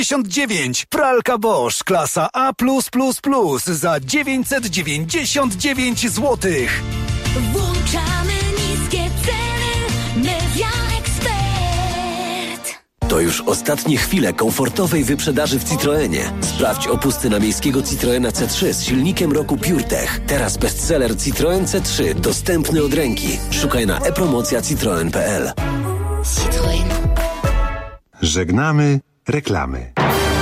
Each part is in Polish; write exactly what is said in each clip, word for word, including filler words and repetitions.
dziewięć. Pralka Bosch klasa A plus plus plus za dziewięćset dziewięćdziesiąt dziewięć złotych. Włączamy niskie ceny. Media Expert. To już ostatnie chwile komfortowej wyprzedaży w Citroenie. Sprawdź opusty na miejskiego Citroena C trzy z silnikiem roku PureTech. Teraz bestseller Citroen C trzy dostępny od ręki. Szukaj na e-promocja citroen kropka p l. Citroen. Żegnamy reklamy.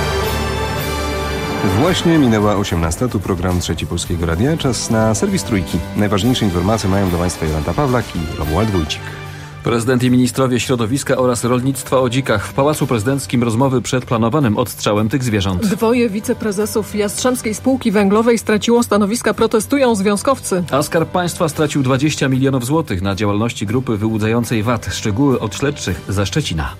Właśnie minęła osiemnasta, tu program Trzeci Polskiego Radia. Czas na serwis Trójki. Najważniejsze informacje mają dla Państwa Jolanta Pawlak i Romuald Wójcik. Prezydent i ministrowie środowiska oraz rolnictwa o dzikach. W Pałacu Prezydenckim rozmowy przed planowanym odstrzałem tych zwierząt. Dwoje wiceprezesów Jastrzębskiej Spółki Węglowej straciło stanowiska, protestują związkowcy. A Skarb Państwa stracił dwadzieścia milionów złotych na działalności grupy wyłudzającej V A T. Szczegóły od śledczych ze Szczecina.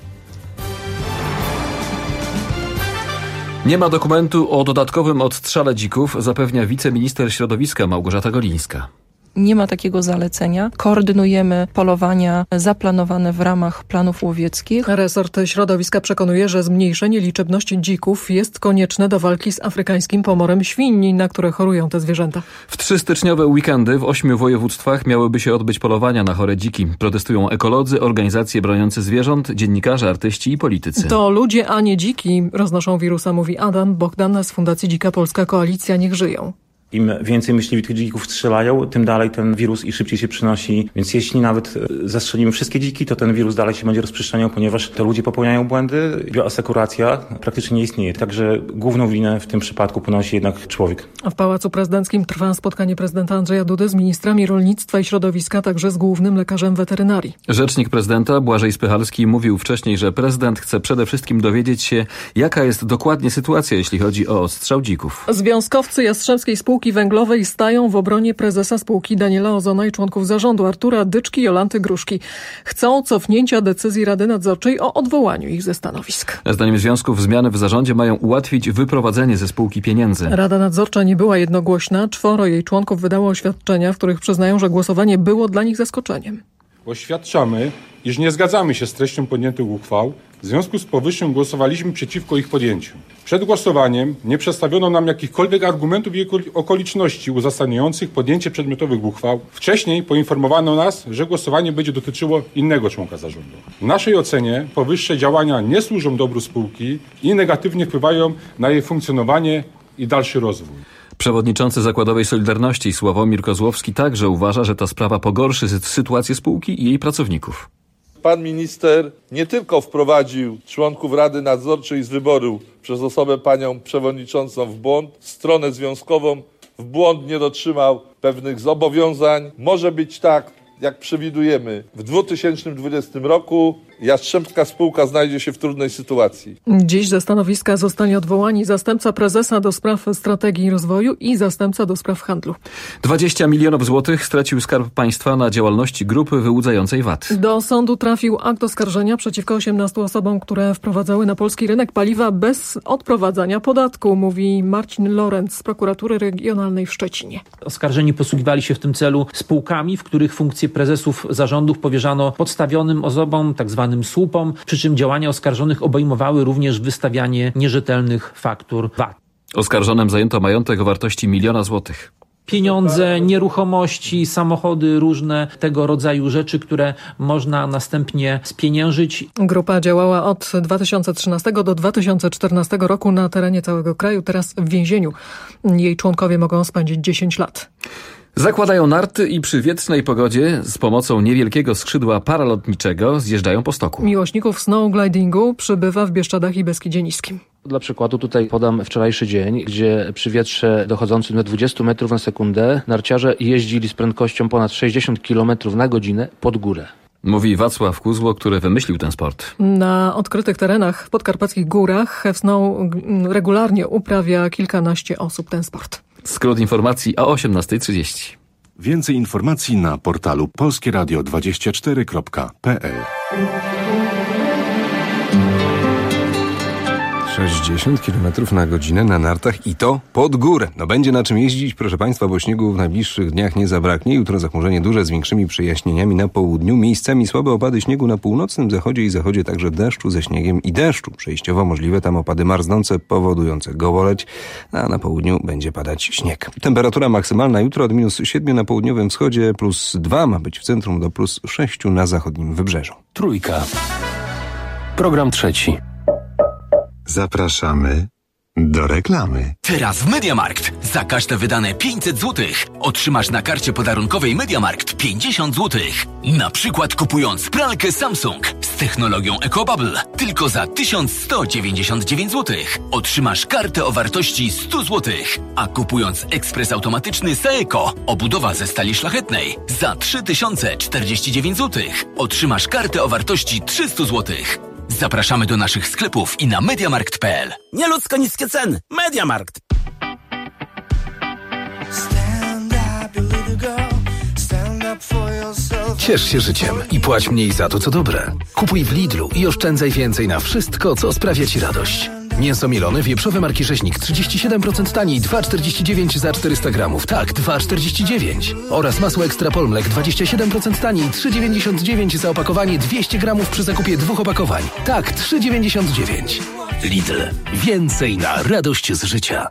Nie ma dokumentu o dodatkowym odstrzale dzików, zapewnia wiceminister środowiska Małgorzata Golińska. Nie ma takiego zalecenia. Koordynujemy polowania zaplanowane w ramach planów łowieckich. Resort środowiska przekonuje, że zmniejszenie liczebności dzików jest konieczne do walki z afrykańskim pomorem świń, na które chorują te zwierzęta. W trzy styczniowe weekendy w ośmiu województwach miałyby się odbyć polowania na chore dziki. Protestują ekolodzy, organizacje broniące zwierząt, dziennikarze, artyści i politycy. To ludzie, a nie dziki roznoszą wirusa, mówi Adam Bogdan z Fundacji Dzika Polska Koalicja Niech Żyją. Im więcej myśliwi tych dzików strzelają, tym dalej ten wirus i szybciej się przenosi. Więc jeśli nawet zastrzelimy wszystkie dziki, to ten wirus dalej się będzie rozprzestrzeniał, ponieważ te ludzie popełniają błędy. Bioasekuracja praktycznie nie istnieje. Także główną winę w tym przypadku ponosi jednak człowiek. A w Pałacu Prezydenckim trwa spotkanie prezydenta Andrzeja Dudy z ministrami rolnictwa i środowiska, także z głównym lekarzem weterynarii. Rzecznik prezydenta Błażej Spychalski mówił wcześniej, że prezydent chce przede wszystkim dowiedzieć się, jaka jest dokładnie sytuacja, jeśli chodzi o odstrzał dzików. Związkowcy Jastrzębskiej Spółki Węglowej stają w obronie prezesa spółki Daniela Ozona i członków zarządu Artura Dyczki i Jolanty Gruszki. Chcą cofnięcia decyzji Rady Nadzorczej o odwołaniu ich ze stanowisk. Zdaniem związków zmiany w zarządzie mają ułatwić wyprowadzenie ze spółki pieniędzy. Rada Nadzorcza nie była jednogłośna. Czworo jej członków wydało oświadczenia, w których przyznają, że głosowanie było dla nich zaskoczeniem. Oświadczamy, iż nie zgadzamy się z treścią podjętych uchwał. W związku z powyższym głosowaliśmy przeciwko ich podjęciu. Przed głosowaniem nie przedstawiono nam jakichkolwiek argumentów i okoliczności uzasadniających podjęcie przedmiotowych uchwał. Wcześniej poinformowano nas, że głosowanie będzie dotyczyło innego członka zarządu. W naszej ocenie powyższe działania nie służą dobru spółki i negatywnie wpływają na jej funkcjonowanie i dalszy rozwój. Przewodniczący Zakładowej Solidarności Sławomir Kozłowski także uważa, że ta sprawa pogorszy sytuację spółki i jej pracowników. Pan minister nie tylko wprowadził członków Rady Nadzorczej z wyboru przez osobę panią przewodniczącą w błąd, stronę związkową w błąd nie dotrzymał pewnych zobowiązań. Może być tak, jak przewidujemy, w dwa tysiące dwudziestym roku Jastrzębska Spółka znajdzie się w trudnej sytuacji. Dziś ze stanowiska zostali odwołani zastępca prezesa do spraw strategii i rozwoju i zastępca do spraw handlu. dwadzieścia milionów złotych stracił Skarb Państwa na działalności grupy wyłudzającej V A T. Do sądu trafił akt oskarżenia przeciwko osiemnastu osobom, które wprowadzały na polski rynek paliwa bez odprowadzania podatku, mówi Marcin Lorenz z prokuratury regionalnej w Szczecinie. Oskarżeni posługiwali się w tym celu spółkami, w których funkcje prezesów zarządów powierzano podstawionym osobom, tak zwanym słupom, przy czym działania oskarżonych obejmowały również wystawianie nierzetelnych faktur V A T. Oskarżonym zajęto majątek o wartości miliona złotych. Pieniądze, nieruchomości, samochody, różne tego rodzaju rzeczy, które można następnie spieniężyć. Grupa działała od dwa tysiące trzynastego do dwa tysiące czternastego roku na terenie całego kraju, teraz w więzieniu. Jej członkowie mogą spędzić dziesięć lat. Zakładają narty i przy wietrznej pogodzie z pomocą niewielkiego skrzydła paralotniczego zjeżdżają po stoku. Miłośników snowglidingu przybywa w Bieszczadach i Beskidzie Niskim. Dla przykładu tutaj podam wczorajszy dzień, gdzie przy wietrze dochodzącym do dwudziestu metrów na sekundę narciarze jeździli z prędkością ponad sześćdziesiąt kilometrów na godzinę pod górę. Mówi Wacław Kuzło, który wymyślił ten sport. Na odkrytych terenach w podkarpackich górach Have Snow regularnie uprawia kilkanaście osób ten sport. Skrót informacji o osiemnasta trzydzieści. Więcej informacji na portalu polskie radio dwadzieścia cztery kropka p l. sześćdziesiąt kilometrów na godzinę na nartach i to pod górę. No będzie na czym jeździć, proszę Państwa, bo śniegu w najbliższych dniach nie zabraknie. Jutro zachmurzenie duże z większymi przejaśnieniami na południu. Miejscami słabe opady śniegu na północnym zachodzie i zachodzie, także deszczu ze śniegiem i deszczu. Przejściowo możliwe tam opady marznące, powodujące gołoleć, a na południu będzie padać śnieg. Temperatura maksymalna jutro od minus siedmiu na południowym wschodzie, plus dwa ma być w centrum, do plus sześciu na zachodnim wybrzeżu. Trójka. Program trzeci. Zapraszamy do reklamy. Teraz w MediaMarkt za każde wydane pięćset złotych otrzymasz na karcie podarunkowej MediaMarkt pięćdziesiąt złotych. Na przykład kupując pralkę Samsung z technologią EcoBubble tylko za tysiąc sto dziewięćdziesiąt dziewięć złotych otrzymasz kartę o wartości sto złotych, a kupując ekspres automatyczny Saeco obudowa ze stali szlachetnej za trzy tysiące czterdzieści dziewięć złotych otrzymasz kartę o wartości trzysta złotych. Zapraszamy do naszych sklepów i na mediamarkt kropka p l. Nieludzko niskie ceny. MediaMarkt. Ciesz się życiem i płać mniej za to, co dobre. Kupuj w Lidlu i oszczędzaj więcej na wszystko, co sprawia Ci radość. Mięso mielone wieprzowe marki Rzeźnik trzydzieści siedem procent taniej, dwa czterdzieści dziewięć za czterysta gramów. Tak, dwa czterdzieści dziewięć. Oraz masło Ekstra Polmlek dwadzieścia siedem procent taniej, trzy dziewięćdziesiąt dziewięć za opakowanie dwieście gramów przy zakupie dwóch opakowań. Tak, trzy dziewięćdziesiąt dziewięć. Lidl. Więcej na radość z życia.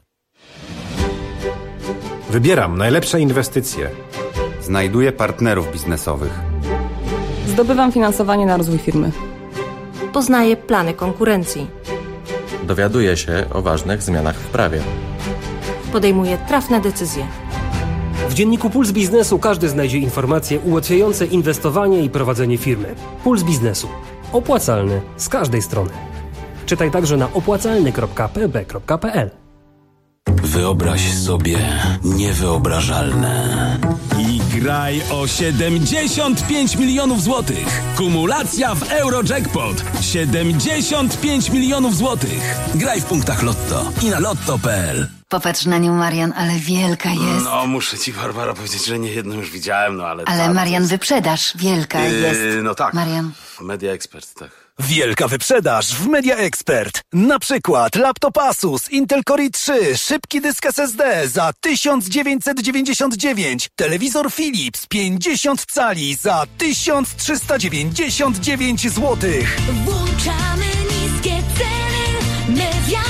Wybieram najlepsze inwestycje. Znajduję partnerów biznesowych. Zdobywam finansowanie na rozwój firmy. Poznaję plany konkurencji. Dowiaduję się o ważnych zmianach w prawie. Podejmuję trafne decyzje. W dzienniku Puls Biznesu każdy znajdzie informacje ułatwiające inwestowanie i prowadzenie firmy. Puls Biznesu. Opłacalny z każdej strony. Czytaj także na opłacalny kropka p b kropka p l. Wyobraź sobie niewyobrażalne. I graj o siedemdziesiąt pięć milionów złotych. Kumulacja w Eurojackpot. siedemdziesiąt pięć milionów złotych. Graj w punktach Lotto i na lotto kropka p l. Popatrz na nią, Marian, ale wielka jest. No, muszę ci, Barbara, powiedzieć, że nie jedną już widziałem, no ale... Ale ta, Marian, jest... wyprzedaż wielka yy, jest. No tak. Marian. Media Expert, tak. Wielka wyprzedaż w Media Expert. Na przykład laptop Asus Intel Core i trzy, szybki dysk S S D za tysiąc dziewięćset dziewięćdziesiąt dziewięć, telewizor Philips pięćdziesiąt cali za tysiąc trzysta dziewięćdziesiąt dziewięć złotych. Włączamy niskie ceny. Media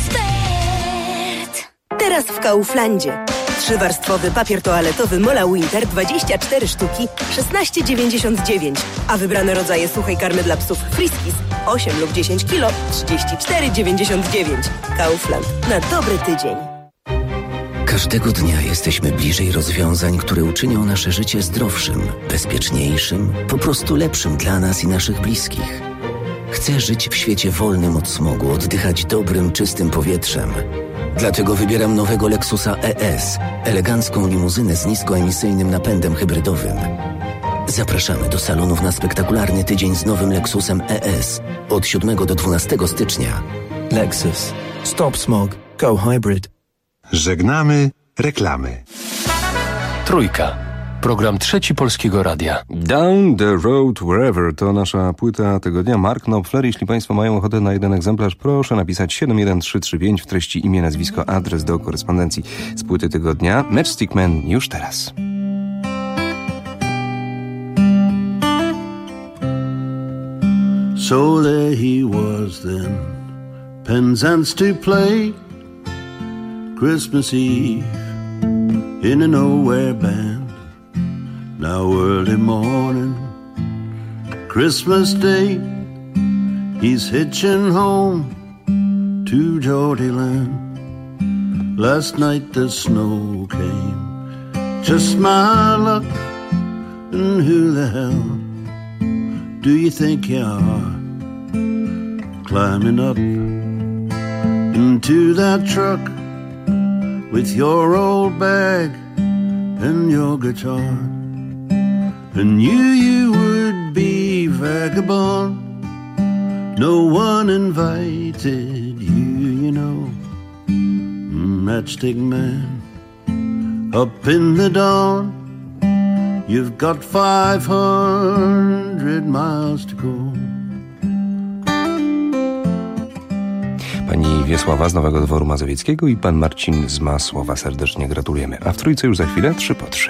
Expert. Teraz w Kauflandzie. Trzywarstwowy papier toaletowy Mola Winter dwadzieścia cztery sztuki, szesnaście dziewięćdziesiąt dziewięć, a wybrane rodzaje suchej karmy dla psów Friskis osiem lub dziesięć kilo, trzydzieści cztery dziewięćdziesiąt dziewięć. Kaufland. Na dobry tydzień. Każdego dnia jesteśmy bliżej rozwiązań, które uczynią nasze życie zdrowszym, bezpieczniejszym, po prostu lepszym dla nas i naszych bliskich. Chcę żyć w świecie wolnym od smogu, oddychać dobrym, czystym powietrzem. Dlatego wybieram nowego Lexusa E S, elegancką limuzynę z niskoemisyjnym napędem hybrydowym. Zapraszamy do salonów na spektakularny tydzień z nowym Lexusem E S od siódmego do dwunastego stycznia. Lexus. Stop smog. Go hybrid. Żegnamy reklamy. Trójka. Program trzeci Polskiego Radia. Down the Road Wherever to nasza płyta tygodnia. Mark Knopfler. Jeśli Państwo mają ochotę na jeden egzemplarz, proszę napisać siedem jeden trzy trzy pięć w treści imię, nazwisko, adres do korespondencji z płyty tygodnia. Matchstick Man już teraz. So there he was then, Penzance to play, Christmas Eve in a nowhere band. Now early morning, Christmas Day, he's hitching home to Geordie Land. Last night the snow came, just my luck, and who the hell do you think you are? Climbing up into that truck with your old bag and your guitar. And you, you would be vagabond. No one invited you, you know. Matchstick Man, up in the dawn. You've got five hundred miles to go. Pani pani Wiesława z Nowego Dworu Mazowieckiego i pan Marcin z Masłowa. Serdecznie gratulujemy. A w trójce już za chwilę trzy po trzy.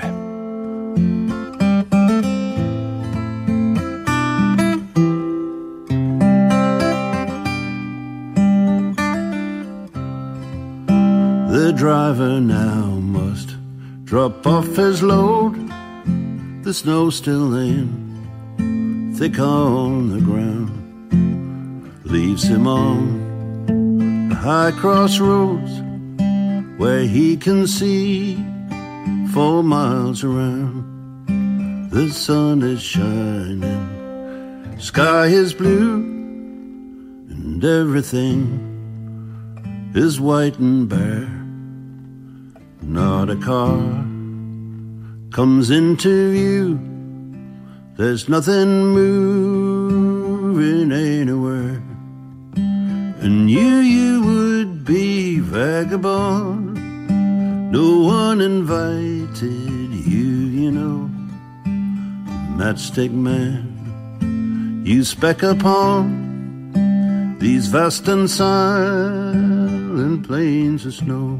The driver now must drop off his load. The snow's still laying thick on the ground. Leaves him on a high crossroads where he can see four miles around. The sun is shining, sky is blue, and everything is white and bare. Not a car comes into view. There's nothing moving anywhere. And you, you would be vagabond. No one invited you, you know. Matchstick man, you speck upon these vast and silent plains of snow.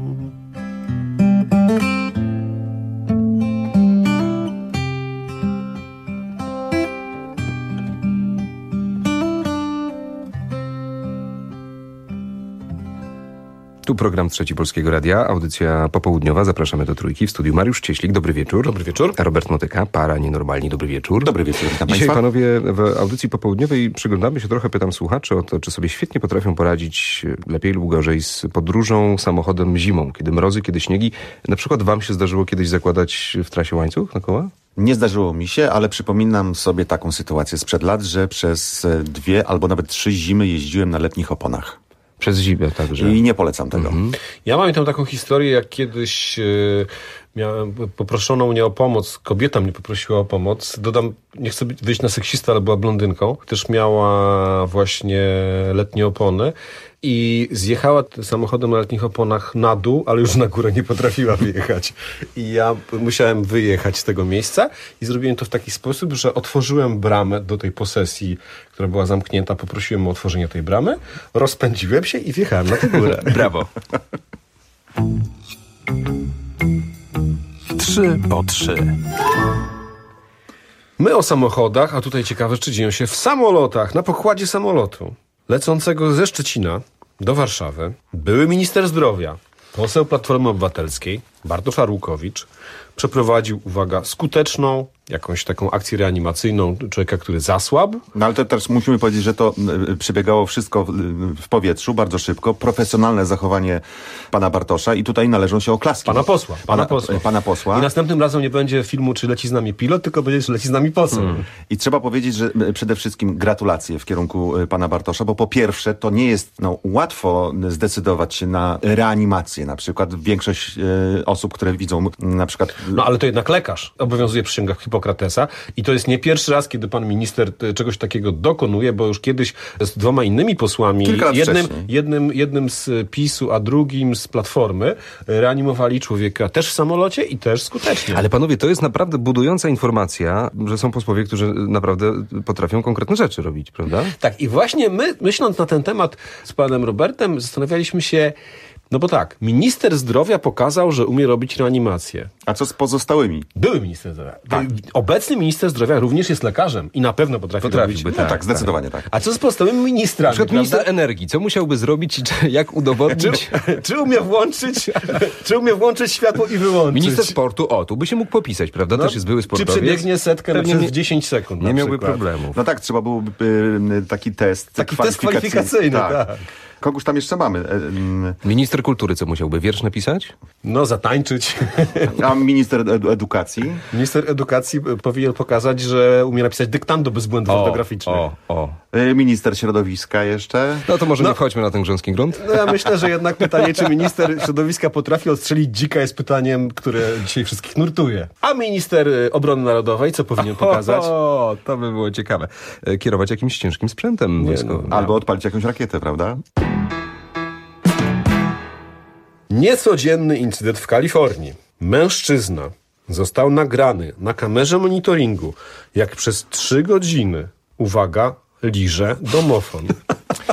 Tu program Trzeci Polskiego Radia, audycja popołudniowa. Zapraszamy do Trójki. W studiu Mariusz Cieślik. Dobry wieczór. Dobry wieczór. Robert Motyka, para nienormalni. Dobry wieczór. Dobry wieczór. Witam Dzisiaj, państwa. panowie, w audycji popołudniowej przyglądamy się trochę, pytam słuchaczy o to, czy sobie świetnie potrafią poradzić lepiej lub gorzej z podróżą samochodem zimą, kiedy mrozy, kiedy śniegi. Na przykład wam się zdarzyło kiedyś zakładać w trasie łańcuch na koła? Nie zdarzyło mi się, ale przypominam sobie taką sytuację sprzed lat, że przez dwie albo nawet trzy zimy jeździłem na letnich oponach. Przez zimę także. I nie polecam tego. Mhm. Ja pamiętam taką historię, jak kiedyś yy, miałem, poproszono mnie o pomoc, kobieta mnie poprosiła o pomoc, dodam, nie chcę być, wyjść na seksistę, ale była blondynką, też miała właśnie letnie opony i zjechała samochodem na letnich oponach na dół, ale już na górę nie potrafiła wyjechać. I ja musiałem wyjechać z tego miejsca i zrobiłem to w taki sposób, że otworzyłem bramę do tej posesji, która była zamknięta, poprosiłem o otworzenie tej bramy, rozpędziłem się i wjechałem na tę górę. Brawo. Trzy po trzy. My o samochodach, a tutaj ciekawe, czy dzieją się w samolotach, na pokładzie samolotu lecącego ze Szczecina do Warszawy, były minister zdrowia, poseł Platformy Obywatelskiej, Bartosz Arłukowicz, przeprowadził, uwaga, skuteczną, jakąś taką akcję reanimacyjną człowieka, który zasłabł. No ale to też musimy powiedzieć, że to y, przebiegało wszystko w, w powietrzu, bardzo szybko. Profesjonalne zachowanie pana Bartosza i tutaj należą się oklaski. Pana posła. Pana, Pana, posła. pana posła. I następnym razem nie będzie filmu, czy leci z nami pilot, tylko będzie, czy leci z nami poseł. Hmm. I trzeba powiedzieć, że przede wszystkim gratulacje w kierunku pana Bartosza, bo po pierwsze to nie jest no, łatwo zdecydować się na reanimację. Na przykład większość y, osób, które widzą na przykład... No ale to jednak lekarz obowiązuje przysięga Hipokratesa i to jest nie pierwszy raz, kiedy pan minister czegoś takiego dokonuje, bo już kiedyś z dwoma innymi posłami, jednym, jednym, jednym z PiSu, a drugim z Platformy, reanimowali człowieka też w samolocie i też skutecznie. Ale panowie, to jest naprawdę budująca informacja, że są posłowie, którzy naprawdę potrafią konkretne rzeczy robić, prawda? Tak, i właśnie my, myśląc na ten temat z panem Robertem, zastanawialiśmy się, no bo tak, minister zdrowia pokazał, że umie robić reanimację. A co z pozostałymi? Były minister zdrowia. Tak. Obecny minister zdrowia również jest lekarzem i na pewno potrafi Potrafiłby, robić. tak, no tak, zdecydowanie tak. tak. A co z pozostałymi ministrami? Na przykład minister energii, co musiałby zrobić, jak udowodnić? Czy, czy umie włączyć, czy umie włączyć światło i wyłączyć? Minister sportu, o, tu by się mógł popisać, prawda? No, Też jest były sportowiec. Czy przebiegnie setkę Pewnie przez nie, dziesięć sekund Nie miałby przykład. problemów. No tak, trzeba byłoby y, taki test Taki test kwalifikacyjny, tak. tak. Kogoś tam jeszcze mamy. Minister kultury, co musiałby? Wiersz napisać? No, zatańczyć. A minister ed- edukacji? Minister edukacji powinien pokazać, że umie napisać dyktando bez błędów o, ortograficznych. O, o. Minister środowiska jeszcze? No to może no, nie wchodźmy na ten grząski grunt. No ja myślę, że jednak pytanie, czy minister środowiska potrafi odstrzelić dzika, jest pytaniem, które dzisiaj wszystkich nurtuje. A minister obrony narodowej co powinien pokazać? O, to by było ciekawe. Kierować jakimś ciężkim sprzętem wojskowym. Albo odpalić jakąś rakietę, prawda? Niecodzienny incydent w Kalifornii. Mężczyzna został nagrany na kamerze monitoringu, jak przez trzy godziny, uwaga, liże domofon.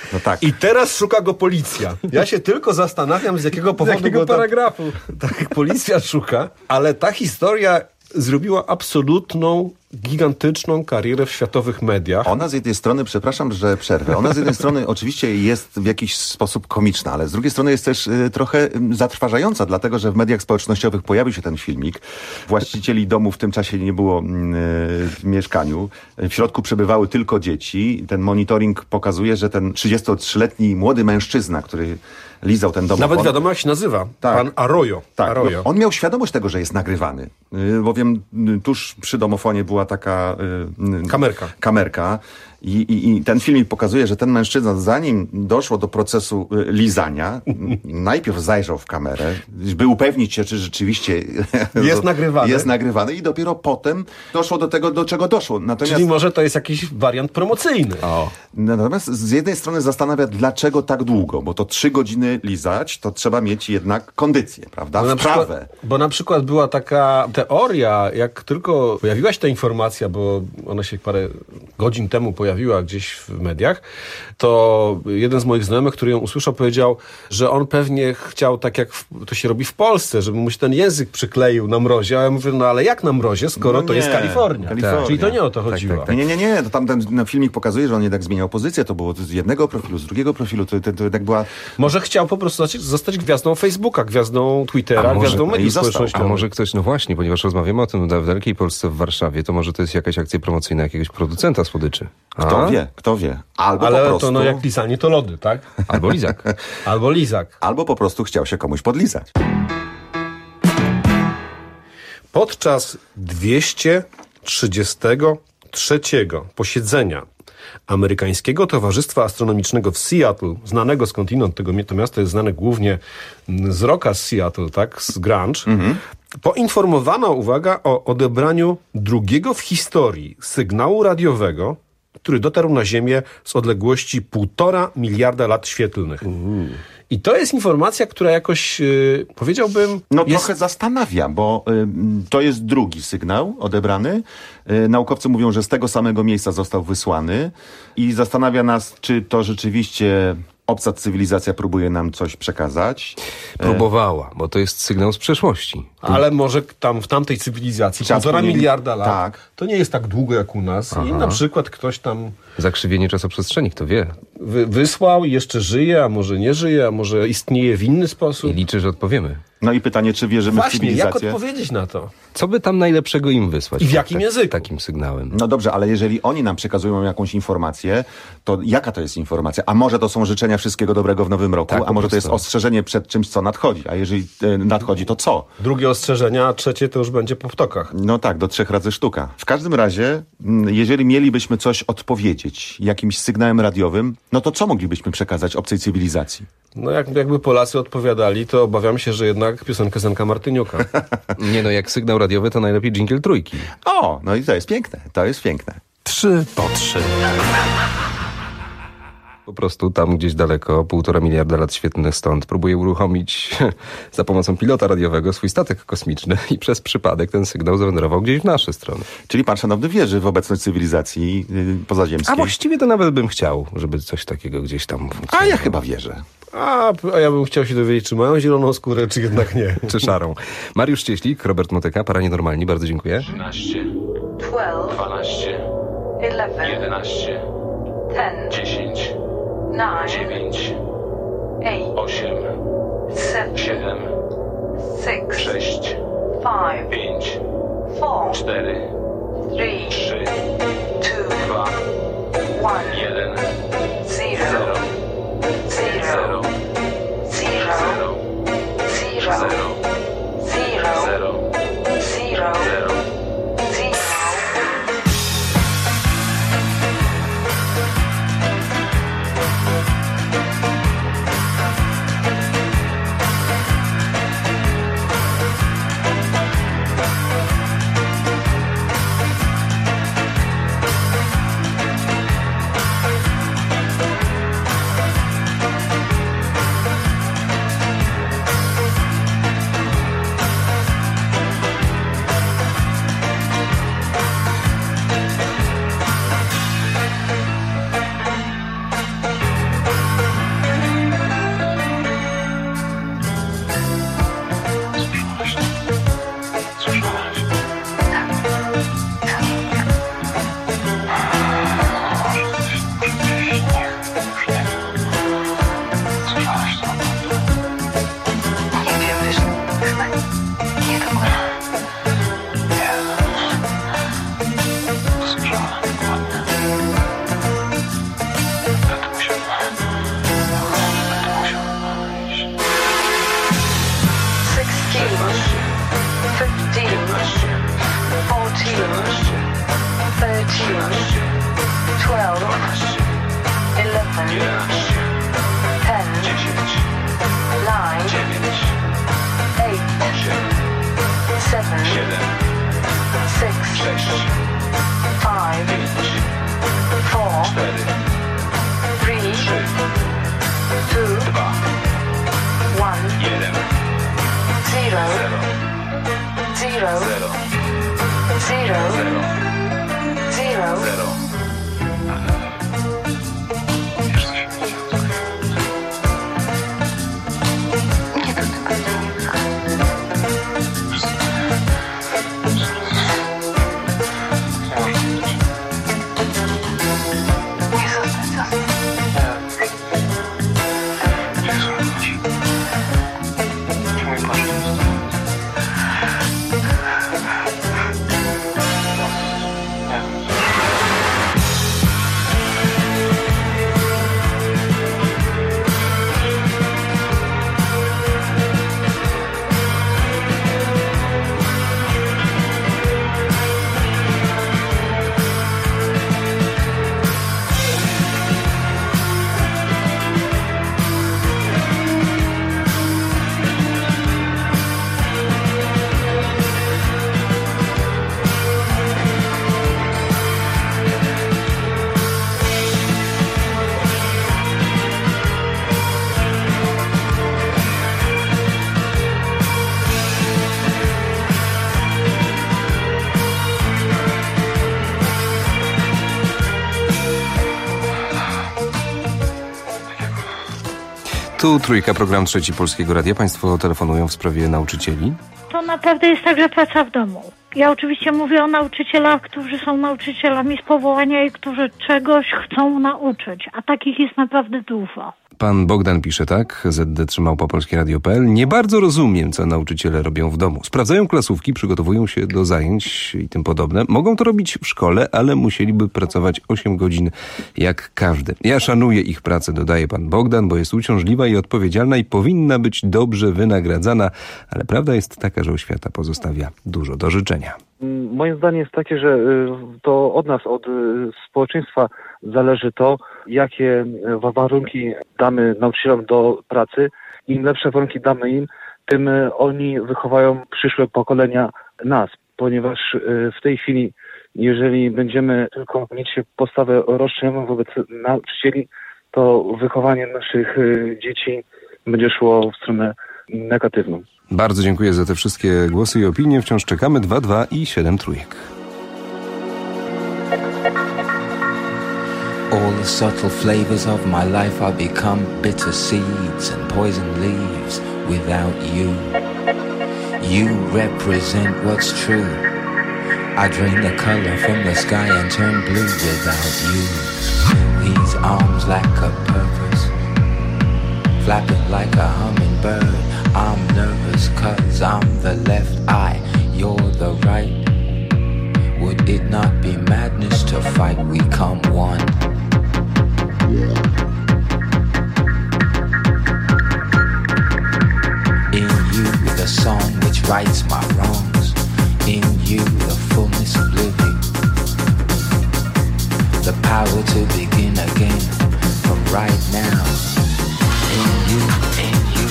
No tak. I teraz szuka go policja. Ja się tylko zastanawiam, z jakiego powodu Z jakiego go ta- paragrafu. tak policja szuka, ale ta historia zrobiła absolutną, gigantyczną karierę w światowych mediach. Ona z jednej strony, przepraszam, że przerwę, ona z jednej strony oczywiście jest w jakiś sposób komiczna, ale z drugiej strony jest też y, trochę y, zatrważająca, dlatego że w mediach społecznościowych pojawił się ten filmik. Właścicieli domu w tym czasie nie było y, w mieszkaniu. W środku przebywały tylko dzieci. Ten monitoring pokazuje, że ten trzydziestotrzyletni młody mężczyzna, który lizał ten domofon... Nawet wiadomo, jak się nazywa. Tak. Pan Arroyo. Tak, Arroyo. on miał świadomość tego, że jest nagrywany, y, bowiem y, tuż przy domofonie była taka y, y, Kamerka. kamerka i, i, i ten filmik pokazuje, że ten mężczyzna, zanim doszło do procesu y, lizania, y, najpierw zajrzał w kamerę, by upewnić się, czy rzeczywiście Jest nagrywany. jest nagrywany i dopiero potem doszło do tego, do czego doszło. Natomiast, Czyli może to jest jakiś wariant promocyjny. O. Natomiast z jednej strony zastanawia, dlaczego tak długo, bo to trzy godziny lizać, to trzeba mieć jednak kondycję, prawda? Bo na, Wprawę. przykład, bo na przykład była taka teoria, jak tylko pojawiła się ta informacja, bo ona się parę godzin temu pojawiła gdzieś w mediach, to jeden z moich znajomych, który ją usłyszał, powiedział, że on pewnie chciał, tak jak w, to się robi w Polsce, żeby mu się ten język przykleił na mrozie, a ja mówię, no ale jak na mrozie, skoro No to nie, jest Kalifornia. Kalifornia. Czyli to nie o to Tak, chodziło. tak, tak. Nie, nie, nie, to tam ten no, filmik pokazuje, że on jednak zmieniał pozycję, to było z jednego profilu, z drugiego profilu, to, to, to jednak była... Może chciał po prostu zostać, zostać gwiazdą Facebooka, gwiazdą Twittera, A może- gwiazdą i mediów został. społecznościowych. A może ktoś, no właśnie, ponieważ rozmawiamy o tym w Wielkiej Polsce w Warszawie, to może to jest jakaś akcja promocyjna jakiegoś producenta słodyczy. Kto A? wie, kto wie. Albo Ale po prostu... to no jak lizanie to lody, tak? Albo lizak. Albo lizak. Albo po prostu chciał się komuś podlizać. Podczas dwieście trzydziestego trzeciego posiedzenia Amerykańskiego Towarzystwa Astronomicznego w Seattle, znanego skądinąd, tego, to miasto jest znane głównie z rocka z Seattle, tak, z grunge, Mhm. poinformowano, uwaga, o odebraniu drugiego w historii sygnału radiowego, który dotarł na Ziemię z odległości półtora miliarda lat świetlnych. I to jest informacja, która jakoś, yy, powiedziałbym... No jest... trochę zastanawia, bo y, to jest drugi sygnał odebrany. Y, naukowcy mówią, że z tego samego miejsca został wysłany i zastanawia nas, czy to rzeczywiście obca cywilizacja próbuje nam coś przekazać. Próbowała, bo to jest sygnał z przeszłości. Ale może tam w tamtej cywilizacji Czas półtora powinien- miliarda lat, tak. to nie jest tak długo jak u nas. I Aha. na przykład ktoś tam Zakrzywienie czasoprzestrzeni, kto wie. wy, wysłał i jeszcze żyje, a może nie żyje, a może istnieje w inny sposób. I liczę, że odpowiemy. No i pytanie, czy wierzymy w Właśnie, jak cywilizację? odpowiedzieć na to? Co by tam najlepszego im wysłać? I w jakim języku? Takim sygnałem. No dobrze, ale jeżeli oni nam przekazują jakąś informację, to jaka to jest informacja? A może to są życzenia wszystkiego dobrego w nowym roku, Tak, a po może to jest prostu. ostrzeżenie przed czymś, co nadchodzi? A jeżeli e, nadchodzi, to co? Drugie ostrzeżenia, a trzecie to już będzie po ptokach. No tak, do trzech razy sztuka. W każdym razie, mm, jeżeli mielibyśmy coś odpowiedzieć jakimś sygnałem radiowym, no to co moglibyśmy przekazać obcej cywilizacji? No jak, jakby Polacy odpowiadali, to obawiam się, że jednak piosenkę Zenka Martyniuka. Nie no, jak sygnał radiowy, to najlepiej dżingiel trójki. O, no i to jest piękne, to jest piękne. Trzy po trzy. Po prostu tam gdzieś daleko, półtora miliarda lat świetlnych stąd, próbuje uruchomić za pomocą pilota radiowego swój statek kosmiczny i przez przypadek ten sygnał zawędrował gdzieś w nasze strony. Czyli pan szanowny wierzy w obecność cywilizacji yy, pozaziemskiej? A właściwie to nawet bym chciał, żeby coś takiego gdzieś tam A funkcjonowało. ja chyba wierzę. A, a ja bym chciał się dowiedzieć, czy mają zieloną skórę, czy jednak nie. Czy szarą. Mariusz Cieślik, Robert Motyka, Para Nienormalni, bardzo dziękuję. trzynaście, dwanaście, jedenaście, dziesięć, dziewięć, osiem, siedem, sześć, pięć, cztery, trzy, dwa, jeden, zero, zero, zero, zero, zero, zero, zero. five, four, three, two, one, zero, zero, zero, zero, zero. Tu Trójka, program Trzeci Polskiego Radia. Państwo telefonują w sprawie nauczycieli. To naprawdę jest także praca w domu. Ja oczywiście mówię o nauczycielach, którzy są nauczycielami z powołania i którzy czegoś chcą nauczyć, a takich jest naprawdę dużo. Pan Bogdan pisze tak, zet de trzy małpa polskie radio kropka pe el. Nie bardzo rozumiem, co nauczyciele robią w domu. Sprawdzają klasówki, przygotowują się do zajęć i tym podobne. Mogą to robić w szkole, ale musieliby pracować osiem godzin jak każdy. Ja szanuję ich pracę, dodaje pan Bogdan, bo jest uciążliwa i odpowiedzialna i powinna być dobrze wynagradzana, ale prawda jest taka, że oświata pozostawia dużo do życzenia. Moje zdanie jest takie, że to od nas, od społeczeństwa zależy to, jakie warunki damy nauczycielom do pracy. Im lepsze warunki damy im, tym oni wychowają przyszłe pokolenia nas, ponieważ w tej chwili, jeżeli będziemy tylko mieć postawę roszczeniową wobec nauczycieli, to wychowanie naszych dzieci będzie szło w stronę negatywną. Bardzo dziękuję za te wszystkie głosy i opinie. Wciąż czekamy. Dwa, dwa i siedem trójek. All the subtle flavors of my life are become bitter seeds and poison leaves without you. You represent what's true. I drain the color from the sky and turn blue without you. These arms lack a purpose, flapping like a hummingbird. I'm nervous cause I'm the left eye, you're the right. Would it not be madness to fight? We come one. In you the song which rights my wrongs. In you the fullness of living. The power to begin again from right now. In you, in you.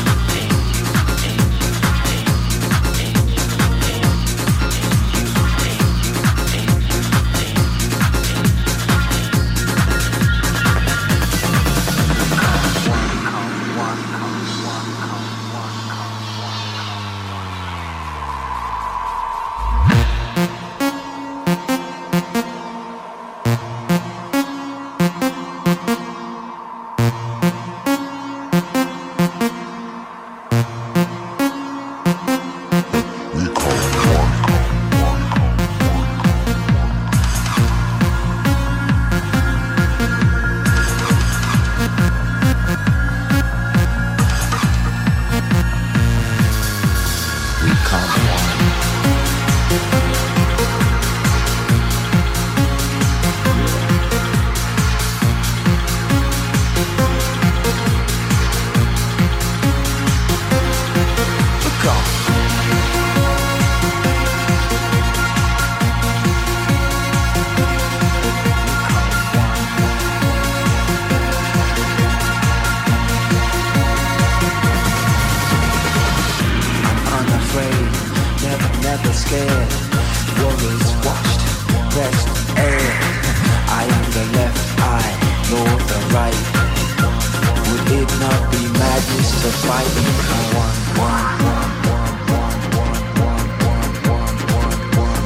Never scared, warriors watched best air. I am the left eye, you're the right. Would it not be madness to fight for one, one, one, one, one, one, one, one, one, one, one,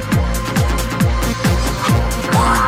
one.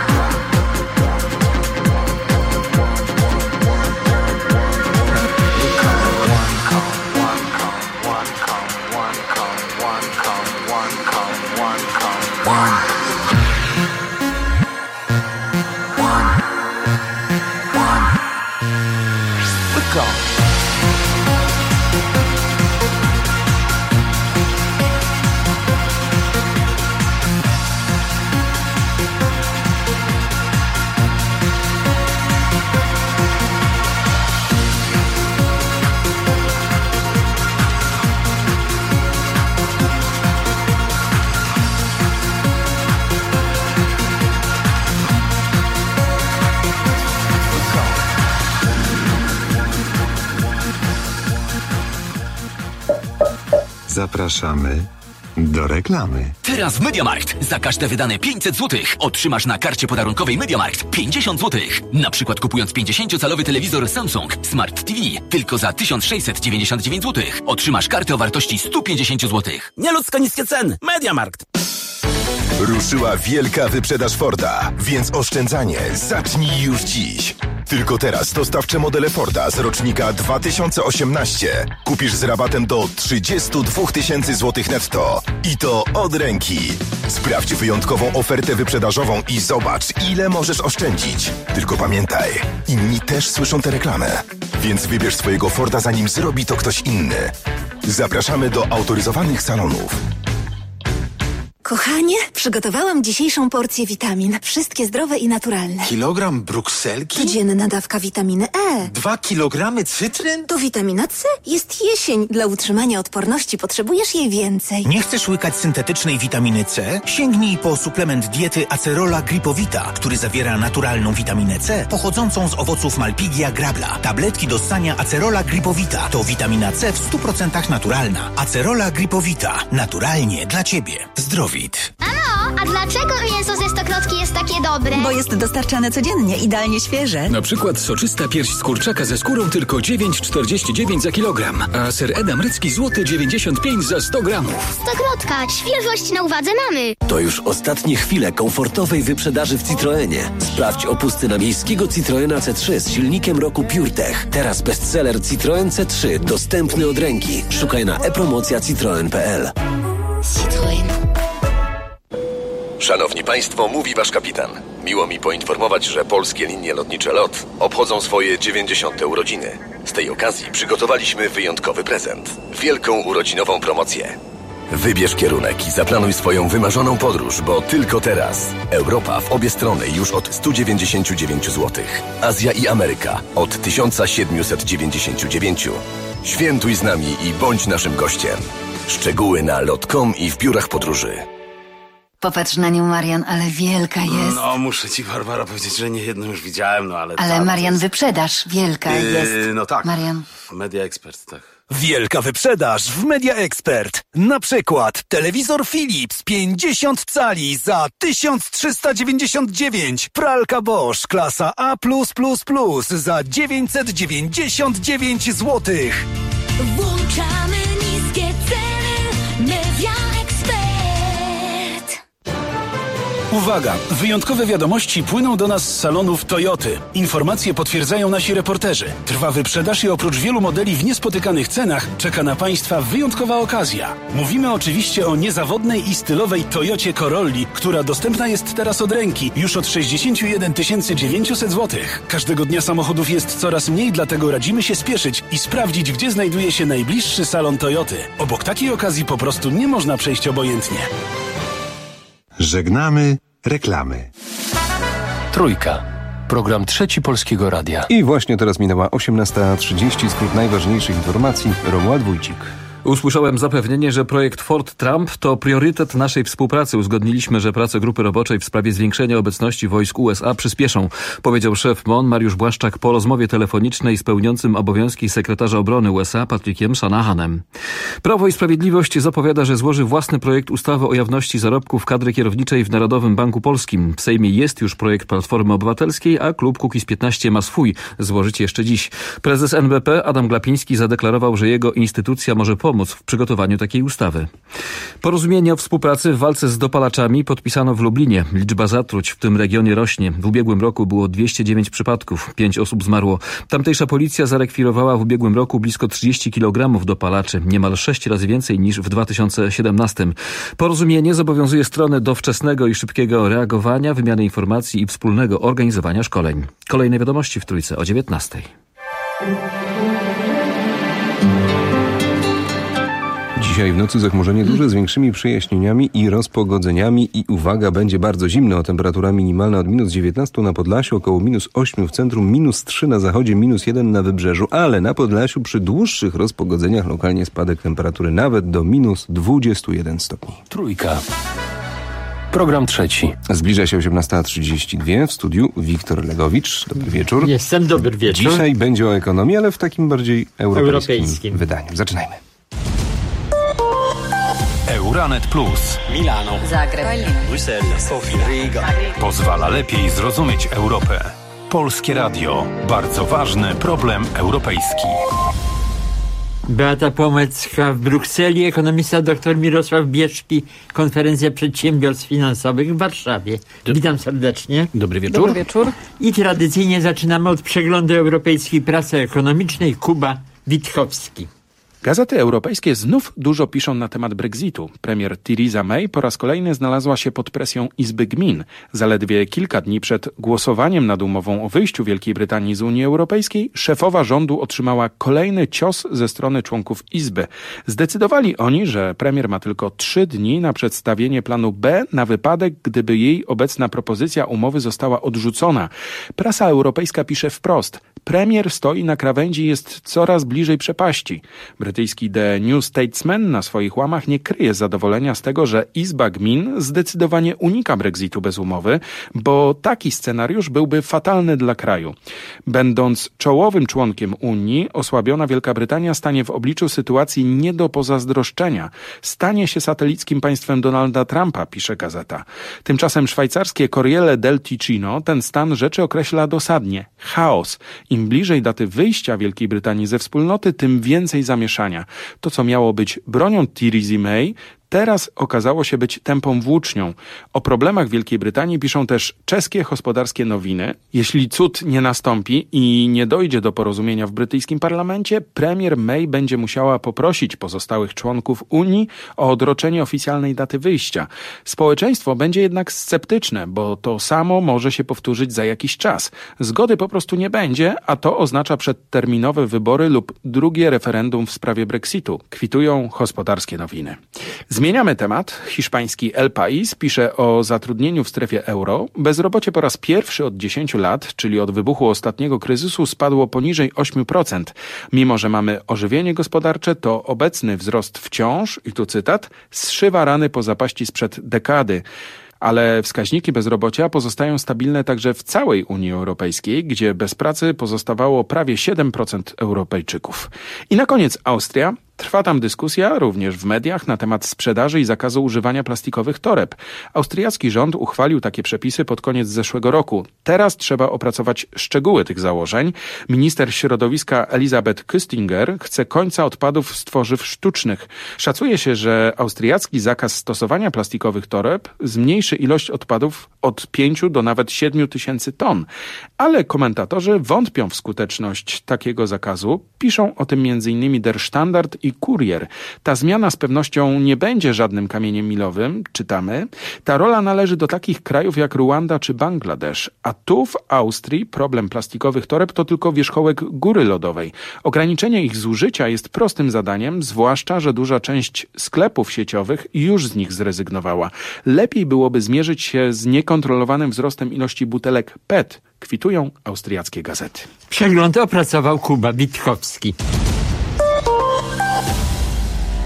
Zapraszamy do reklamy. Teraz w MediaMarkt za każde wydane pięćset złotych otrzymasz na karcie podarunkowej MediaMarkt pięćdziesiąt złotych. Na przykład kupując pięćdziesięciocalowy telewizor Samsung Smart T V tylko za tysiąc sześćset dziewięćdziesiąt dziewięć złotych otrzymasz kartę o wartości sto pięćdziesiąt złotych. Nieludzko niskie ceny. MediaMarkt. Ruszyła wielka wyprzedaż Forda, więc oszczędzanie zacznij już dziś. Tylko teraz dostawcze modele Forda z rocznika dwa tysiące osiemnaście kupisz z rabatem do trzydzieści dwa tysiące złotych netto. I to od ręki. Sprawdź wyjątkową ofertę wyprzedażową i zobacz, ile możesz oszczędzić. Tylko pamiętaj, inni też słyszą tę reklamę. Więc wybierz swojego Forda, zanim zrobi to ktoś inny. Zapraszamy do autoryzowanych salonów. Kochanie, przygotowałam dzisiejszą porcję witamin. Wszystkie zdrowe i naturalne. Kilogram brukselki? Codzienna dawka witaminy E. Dwa kilogramy cytryn? To witamina C. Jest jesień. Dla utrzymania odporności potrzebujesz jej więcej. Nie chcesz łykać syntetycznej witaminy C? Sięgnij po suplement diety Acerola Gripowita, który zawiera naturalną witaminę C pochodzącą z owoców Malpighia grabla. Tabletki do ssania Acerola Gripowita to witamina C w stu procentach naturalna. Acerola Gripowita. Naturalnie dla Ciebie. Zdrowit. Mamo, a dlaczego mięso ze stokrotki jest takie dobre? Bo jest dostarczane codziennie, idealnie świeże. Na przykład soczysta pierś z kurczaka ze skórą tylko dziewięć czterdzieści dziewięć za kilogram, a ser edam rycki złoty dziewięćdziesiąt pięć za sto gramów. Stokrotka, świeżość na uwadze mamy. To już ostatnie chwile komfortowej wyprzedaży w Citroenie. Sprawdź opusty na miejskiego Citroena C trzy z silnikiem roku PureTech. Teraz bestseller Citroen C trzy, dostępny od ręki. Szukaj na e-promocja citroen kropka p l. Citroen. Szanowni Państwo, mówi Wasz kapitan. Miło mi poinformować, że polskie linie lotnicze LOT obchodzą swoje dziewięćdziesiąte urodziny. Z tej okazji przygotowaliśmy wyjątkowy prezent. Wielką urodzinową promocję. Wybierz kierunek i zaplanuj swoją wymarzoną podróż, bo tylko teraz. Europa w obie strony już od sto dziewięćdziesiąt dziewięć złotych. Azja i Ameryka od tysiąc siedemset dziewięćdziesiąt dziewięć. Świętuj z nami i bądź naszym gościem. Szczegóły na lot kropka com i w biurach podróży. Popatrz na nią, Marian, ale wielka jest. No, muszę ci, Barbara, powiedzieć, że nie jedną już widziałem, no ale... Ale ta, Marian, jest... wyprzedaż, wielka yy, jest. No tak. Marian. Media Expert, tak. Wielka wyprzedaż w Media Expert. Na przykład telewizor Philips pięćdziesiąt cali za tysiąc trzysta dziewięćdziesiąt dziewięć. Pralka Bosch klasa A plus plus plus za dziewięćset dziewięćdziesiąt dziewięć złotych. Włączamy niskie ceny. Media Expert. Uwaga! Wyjątkowe wiadomości płyną do nas z salonów Toyoty. Informacje potwierdzają nasi reporterzy. Trwa wyprzedaż i oprócz wielu modeli w niespotykanych cenach czeka na Państwa wyjątkowa okazja. Mówimy oczywiście o niezawodnej i stylowej Toyocie Corolli, która dostępna jest teraz od ręki, już od sześćdziesiąt jeden tysięcy dziewięćset złotych. Każdego dnia samochodów jest coraz mniej, dlatego radzimy się spieszyć i sprawdzić, gdzie znajduje się najbliższy salon Toyoty. Obok takiej okazji po prostu nie można przejść obojętnie. Żegnamy reklamy. Trójka. Program Trzeci Polskiego Radia. I właśnie teraz minęła osiemnasta trzydzieści. Skrót najważniejszych informacji. Romuald Wójcik. Usłyszałem zapewnienie, że projekt Ford Trump to priorytet naszej współpracy. Uzgodniliśmy, że prace grupy roboczej w sprawie zwiększenia obecności wojsk U S A przyspieszą, powiedział szef M O N Mariusz Błaszczak po rozmowie telefonicznej z pełniącym obowiązki sekretarza obrony U S A Patrickiem Shanahanem. Prawo i Sprawiedliwość zapowiada, że złoży własny projekt ustawy o jawności zarobków kadry kierowniczej w Narodowym Banku Polskim. W Sejmie jest już projekt Platformy Obywatelskiej, a klub Kukiz piętnaście ma swój złożyć jeszcze dziś. Prezes N B P Adam Glapiński zadeklarował, że jego instytucja może pomóc w przygotowaniu takiej ustawy. Porozumienie o współpracy w walce z dopalaczami podpisano w Lublinie. Liczba zatruć w tym regionie rośnie. W ubiegłym roku było dwieście dziewięć przypadków. Pięć osób zmarło. Tamtejsza policja zarekwirowała w ubiegłym roku blisko trzydzieści kilogramów dopalaczy. Niemal sześć razy więcej niż w dwa tysiące siedemnastym. Porozumienie zobowiązuje strony do wczesnego i szybkiego reagowania, wymiany informacji i wspólnego organizowania szkoleń. Kolejne wiadomości w Trójce o dziewiętnastej. Dzisiaj w nocy zachmurzenie duże z większymi przejaśnieniami i rozpogodzeniami i uwaga, będzie bardzo zimno. Temperatura minimalna od minus dziewiętnaście na Podlasiu, około minus osiem w centrum, minus trzy na zachodzie, minus jeden na wybrzeżu, ale na Podlasiu przy dłuższych rozpogodzeniach lokalnie spadek temperatury nawet do minus dwadzieścia jeden stopni. Trójka. Program trzeci. Zbliża się osiemnasta trzydzieści dwa. W studiu Wiktor Legowicz. Dobry wieczór. Jestem, dobry wieczór. Dzisiaj będzie o ekonomii, ale w takim bardziej europejskim, europejskim. wydaniu. Zaczynajmy. Euranet Plus. Milano. Zagreb. Bruksela. Sofia. Riga. Pozwala lepiej zrozumieć Europę. Polskie Radio. Bardzo ważny problem europejski. Beata Pomecka w Brukseli, ekonomista dr Mirosław Bieszki, Konferencja Przedsiębiorstw Finansowych w Warszawie. Witam serdecznie. Dobry wieczór. Dobry wieczór. I tradycyjnie zaczynamy od przeglądu europejskiej prasy ekonomicznej. Kuba Witkowski. Gazety europejskie znów dużo piszą na temat Brexitu. Premier Theresa May po raz kolejny znalazła się pod presją Izby Gmin. Zaledwie kilka dni przed głosowaniem nad umową o wyjściu Wielkiej Brytanii z Unii Europejskiej szefowa rządu otrzymała kolejny cios ze strony członków Izby. Zdecydowali oni, że premier ma tylko trzy dni na przedstawienie planu B na wypadek, gdyby jej obecna propozycja umowy została odrzucona. Prasa europejska pisze wprost: premier stoi na krawędzi i jest coraz bliżej przepaści. Brytyjski The New Statesman na swoich łamach nie kryje zadowolenia z tego, że Izba Gmin zdecydowanie unika Brexitu bez umowy, bo taki scenariusz byłby fatalny dla kraju. Będąc czołowym członkiem Unii, osłabiona Wielka Brytania stanie w obliczu sytuacji nie do pozazdroszczenia. Stanie się satelickim państwem Donalda Trumpa, pisze gazeta. Tymczasem szwajcarskie Corriere del Ticino ten stan rzeczy określa dosadnie: chaos. Im bliżej daty wyjścia Wielkiej Brytanii ze wspólnoty, tym więcej zamieszania. To, co miało być bronią Theresy May, teraz okazało się być tępą włócznią. O problemach Wielkiej Brytanii piszą też czeskie gospodarskie nowiny. Jeśli cud nie nastąpi i nie dojdzie do porozumienia w brytyjskim parlamencie, premier May będzie musiała poprosić pozostałych członków Unii o odroczenie oficjalnej daty wyjścia. Społeczeństwo będzie jednak sceptyczne, bo to samo może się powtórzyć za jakiś czas. Zgody po prostu nie będzie, a to oznacza przedterminowe wybory lub drugie referendum w sprawie Brexitu. Kwitują gospodarskie nowiny. Zmieniamy temat. Hiszpański El País pisze o zatrudnieniu w strefie euro. Bezrobocie po raz pierwszy od dziesięciu lat, czyli od wybuchu ostatniego kryzysu, spadło poniżej ośmiu procent. Mimo że mamy ożywienie gospodarcze, to obecny wzrost wciąż, i tu cytat, zszywa rany po zapaści sprzed dekady. Ale wskaźniki bezrobocia pozostają stabilne także w całej Unii Europejskiej, gdzie bez pracy pozostawało prawie siedem procent Europejczyków. I na koniec Austria. Trwa tam dyskusja, również w mediach, na temat sprzedaży i zakazu używania plastikowych toreb. Austriacki rząd uchwalił takie przepisy pod koniec zeszłego roku. Teraz trzeba opracować szczegóły tych założeń. Minister środowiska Elisabeth Köstinger chce końca odpadów z tworzyw sztucznych. Szacuje się, że austriacki zakaz stosowania plastikowych toreb zmniejszy ilość odpadów od pięciu do nawet siedmiu tysięcy ton. Ale komentatorzy wątpią w skuteczność takiego zakazu. Piszą o tym między innymi Der Standard i Kurier. Ta zmiana z pewnością nie będzie żadnym kamieniem milowym, czytamy. Ta rola należy do takich krajów jak Ruanda czy Bangladesz, a tu w Austrii problem plastikowych toreb to tylko wierzchołek góry lodowej. Ograniczenie ich zużycia jest prostym zadaniem, zwłaszcza że duża część sklepów sieciowych już z nich zrezygnowała. Lepiej byłoby zmierzyć się z niekontrolowanym wzrostem ilości butelek P E T, kwitują austriackie gazety. Przegląd opracował Kuba Witkowski.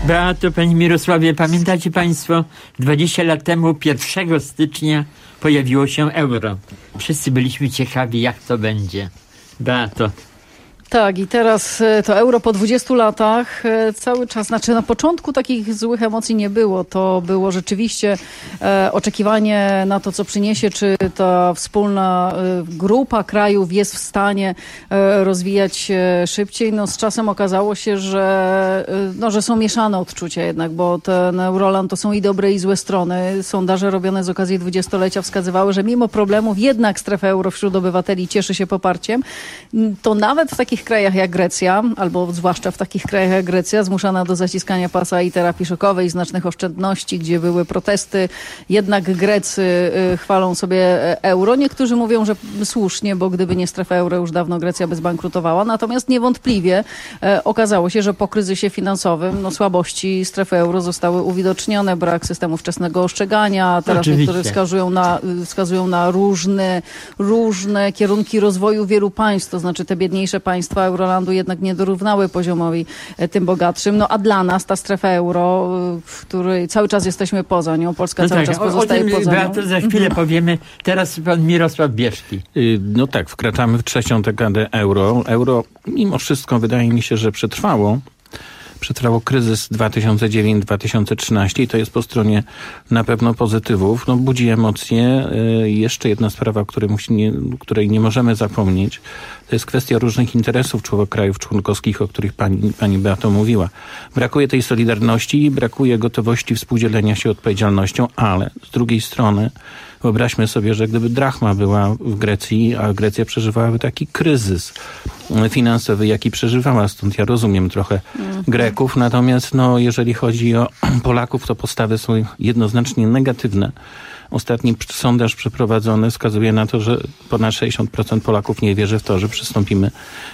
Beato, Panie Mirosławie, pamiętacie Państwo, dwadzieścia lat temu, pierwszego stycznia pojawiło się euro. Wszyscy byliśmy ciekawi, jak to będzie. Beato. Tak, i teraz to euro po dwudziestu latach cały czas, znaczy na początku takich złych emocji nie było. To było rzeczywiście e, oczekiwanie na to, co przyniesie, czy ta wspólna e, grupa krajów jest w stanie e, rozwijać się szybciej. No z czasem okazało się, że, e, no, że są mieszane odczucia jednak, bo ten Euroland to są i dobre, i złe strony. Sondaże robione z okazji dwudziestolecia wskazywały, że mimo problemów jednak strefa euro wśród obywateli cieszy się poparciem. To nawet w takich krajach jak Grecja, albo zwłaszcza w takich krajach jak Grecja, zmuszana do zaciskania pasa i terapii szokowej, znacznych oszczędności, gdzie były protesty, jednak Grecy y, chwalą sobie euro. Niektórzy mówią, że słusznie, bo gdyby nie strefa euro, już dawno Grecja by zbankrutowała. Natomiast niewątpliwie e, okazało się, że po kryzysie finansowym no, słabości strefy euro zostały uwidocznione, brak systemu wczesnego ostrzegania. Teraz Oczywiście. niektórzy wskazują na, wskazują na różne, różne kierunki rozwoju wielu państw, to znaczy te biedniejsze państwa Eurolandu jednak nie dorównały poziomowi tym bogatszym. No a dla nas ta strefa euro, w której cały czas jesteśmy poza nią, Polska no cały tak, czas pozostaje o tym, poza Beato, nią. za chwilę powiemy. Teraz pan Mirosław Bieszki. No tak, wkraczamy w trzecią dekadę euro. Euro mimo wszystko wydaje mi się, że przetrwało. Przetrwało kryzys dwa tysiące dziewiąty do dwa tysiące trzynastego i to jest po stronie na pewno pozytywów. No, budzi emocje. Jeszcze jedna sprawa, której, musi nie, której nie możemy zapomnieć, to jest kwestia różnych interesów człowiek krajów członkowskich, o których pani, pani Beato mówiła. Brakuje tej solidarności, brakuje gotowości współdzielenia się odpowiedzialnością, ale z drugiej strony wyobraźmy sobie, że gdyby drachma była w Grecji, a Grecja przeżywałaby taki kryzys finansowy, jaki przeżywała, stąd ja rozumiem trochę mm. Greków, natomiast no, jeżeli chodzi o Polaków, to postawy są jednoznacznie negatywne. Ostatni sondaż przeprowadzony wskazuje na to, że ponad sześćdziesiąt procent Polaków nie wierzy w to, że przystąpimy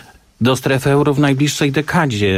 do strefy euro w najbliższej dekadzie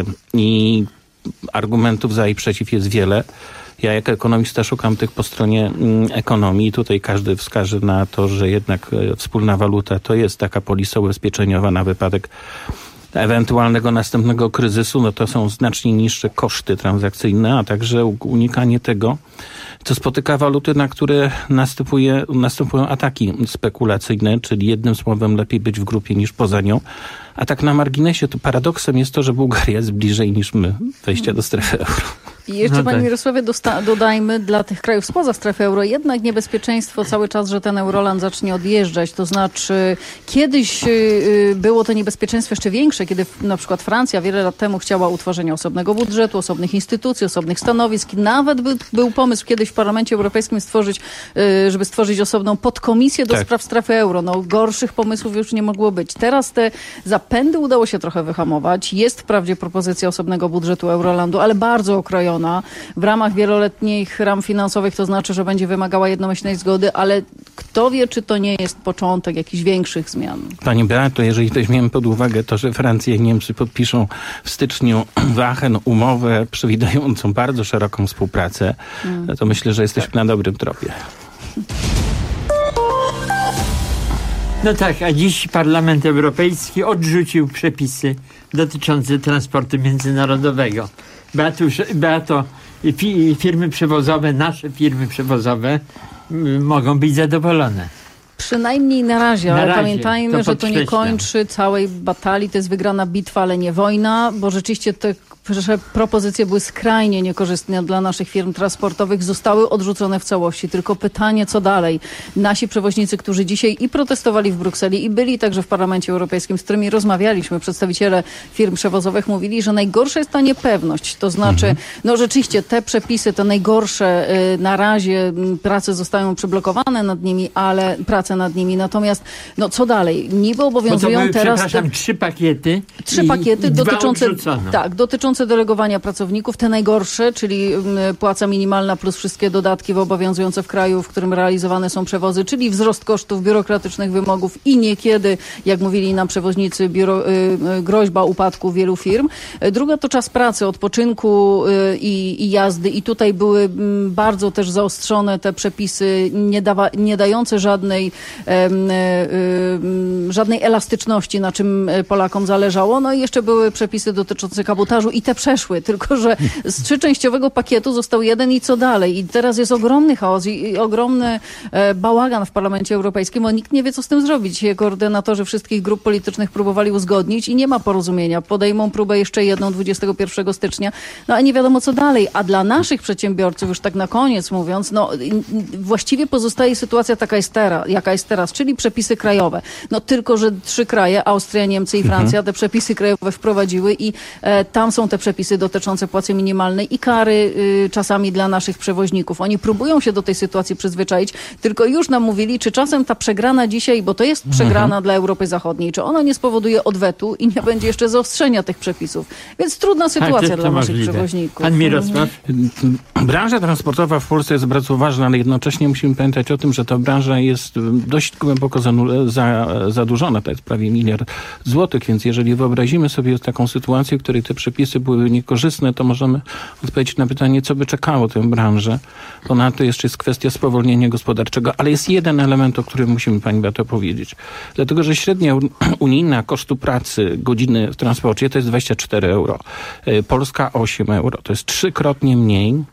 i argumentów za i przeciw jest wiele. Ja jako ekonomista szukam tych po stronie mm, ekonomii. Tutaj każdy wskaże na to, że jednak e, wspólna waluta to jest taka polisa ubezpieczeniowa na wypadek ewentualnego następnego kryzysu. No to są znacznie niższe koszty transakcyjne, a także unikanie tego, co spotyka waluty, na które następuje, następują ataki spekulacyjne, czyli jednym słowem lepiej być w grupie niż poza nią. A tak na marginesie to paradoksem jest to, że Bułgaria jest bliżej niż my wejścia do strefy euro. I jeszcze, No Panie tak. Mirosławie, dosta- dodajmy dla tych krajów spoza strefy euro jednak niebezpieczeństwo cały czas, że ten Euroland zacznie odjeżdżać. To znaczy kiedyś yy, było to niebezpieczeństwo jeszcze większe, kiedy na przykład Francja wiele lat temu chciała utworzenia osobnego budżetu, osobnych instytucji, osobnych stanowisk. Nawet by, był pomysł kiedyś w Parlamencie Europejskim stworzyć, yy, żeby stworzyć osobną podkomisję do Tak. spraw strefy euro. No gorszych pomysłów już nie mogło być. Teraz te zapędy udało się trochę wyhamować. Jest wprawdzie propozycja osobnego budżetu Eurolandu, ale bardzo okrojona. W ramach wieloletnich ram finansowych, to znaczy, że będzie wymagała jednomyślnej zgody, ale kto wie, czy to nie jest początek jakichś większych zmian. Pani Beato, jeżeli weźmiemy pod uwagę to, że Francja i Niemcy podpiszą w styczniu w Aachen umowę przewidującą bardzo szeroką współpracę, Mm. to myślę, że jesteśmy na dobrym tropie. No tak, a dziś Parlament Europejski odrzucił przepisy dotyczące transportu międzynarodowego. Beato, Beato fi, firmy przewozowe, nasze firmy przewozowe y, mogą być zadowolone. Przynajmniej na razie, Na ale razie, pamiętajmy, to że to nie podkreślam. kończy całej batalii. To jest wygrana bitwa, ale nie wojna, bo rzeczywiście te że propozycje były skrajnie niekorzystne dla naszych firm transportowych, zostały odrzucone w całości. Tylko pytanie, co dalej? Nasi przewoźnicy, którzy dzisiaj i protestowali w Brukseli, i byli także w Parlamencie Europejskim, z którymi rozmawialiśmy, przedstawiciele firm przewozowych mówili, że najgorsza jest ta niepewność. To znaczy, mhm. no rzeczywiście te przepisy, te najgorsze y, na razie y, prace zostają przyblokowane nad nimi, ale prace nad nimi. Natomiast, no co dalej? Niby obowiązują Bo to były, teraz... przepraszam, te... trzy pakiety. Trzy i, pakiety i dwa dotyczące, odrzucono. tak, dotyczące delegowania pracowników, te najgorsze, czyli płaca minimalna plus wszystkie dodatki obowiązujące w kraju, w którym realizowane są przewozy, czyli wzrost kosztów, biurokratycznych wymogów i niekiedy, jak mówili nam przewoźnicy, biuro, y, groźba upadku wielu firm. Druga to czas pracy, odpoczynku y, i, i jazdy i tutaj były y, bardzo też zaostrzone te przepisy, nie, dawa, nie dające żadnej, y, y, y, żadnej elastyczności, na czym Polakom zależało. No i jeszcze były przepisy dotyczące kabotażu i te przeszły, tylko że z trzyczęściowego pakietu został jeden i co dalej? I teraz jest ogromny chaos i, i ogromny e, bałagan w Parlamencie Europejskim, bo nikt nie wie, co z tym zrobić. Koordynatorzy wszystkich grup politycznych próbowali uzgodnić i nie ma porozumienia. Podejmą próbę jeszcze jedną dwudziestego pierwszego stycznia, no a nie wiadomo, co dalej. A dla naszych przedsiębiorców, już tak na koniec mówiąc, no właściwie pozostaje sytuacja taka jest teraz, jaka jest teraz, czyli przepisy krajowe. No tylko, że trzy kraje, Austria, Niemcy i Francja, mhm. te przepisy krajowe wprowadziły i e, tam są te przepisy dotyczące płacy minimalnej i kary y, czasami dla naszych przewoźników. Oni próbują się do tej sytuacji przyzwyczaić, tylko już nam mówili, czy czasem ta przegrana dzisiaj, bo to jest przegrana mhm. dla Europy Zachodniej, czy ona nie spowoduje odwetu i nie będzie jeszcze zaostrzenia tych przepisów. Więc trudna sytuacja tak, dla naszych możliwe. przewoźników. Pan Mirosław? Branża transportowa w Polsce jest bardzo ważna, ale jednocześnie musimy pamiętać o tym, że ta branża jest dość głęboko za, zadłużona. To jest prawie miliard złotych, więc jeżeli wyobrazimy sobie taką sytuację, w której te przepisy były niekorzystne, to możemy odpowiedzieć na pytanie, co by czekało tę branżę. Ponadto jeszcze jest kwestia spowolnienia gospodarczego, ale jest jeden element, o którym musimy, pani Beato, powiedzieć. Dlatego, że średnia unijna kosztu pracy godziny w transporcie to jest dwadzieścia cztery euro. Polska osiem euro. To jest trzykrotnie mniej.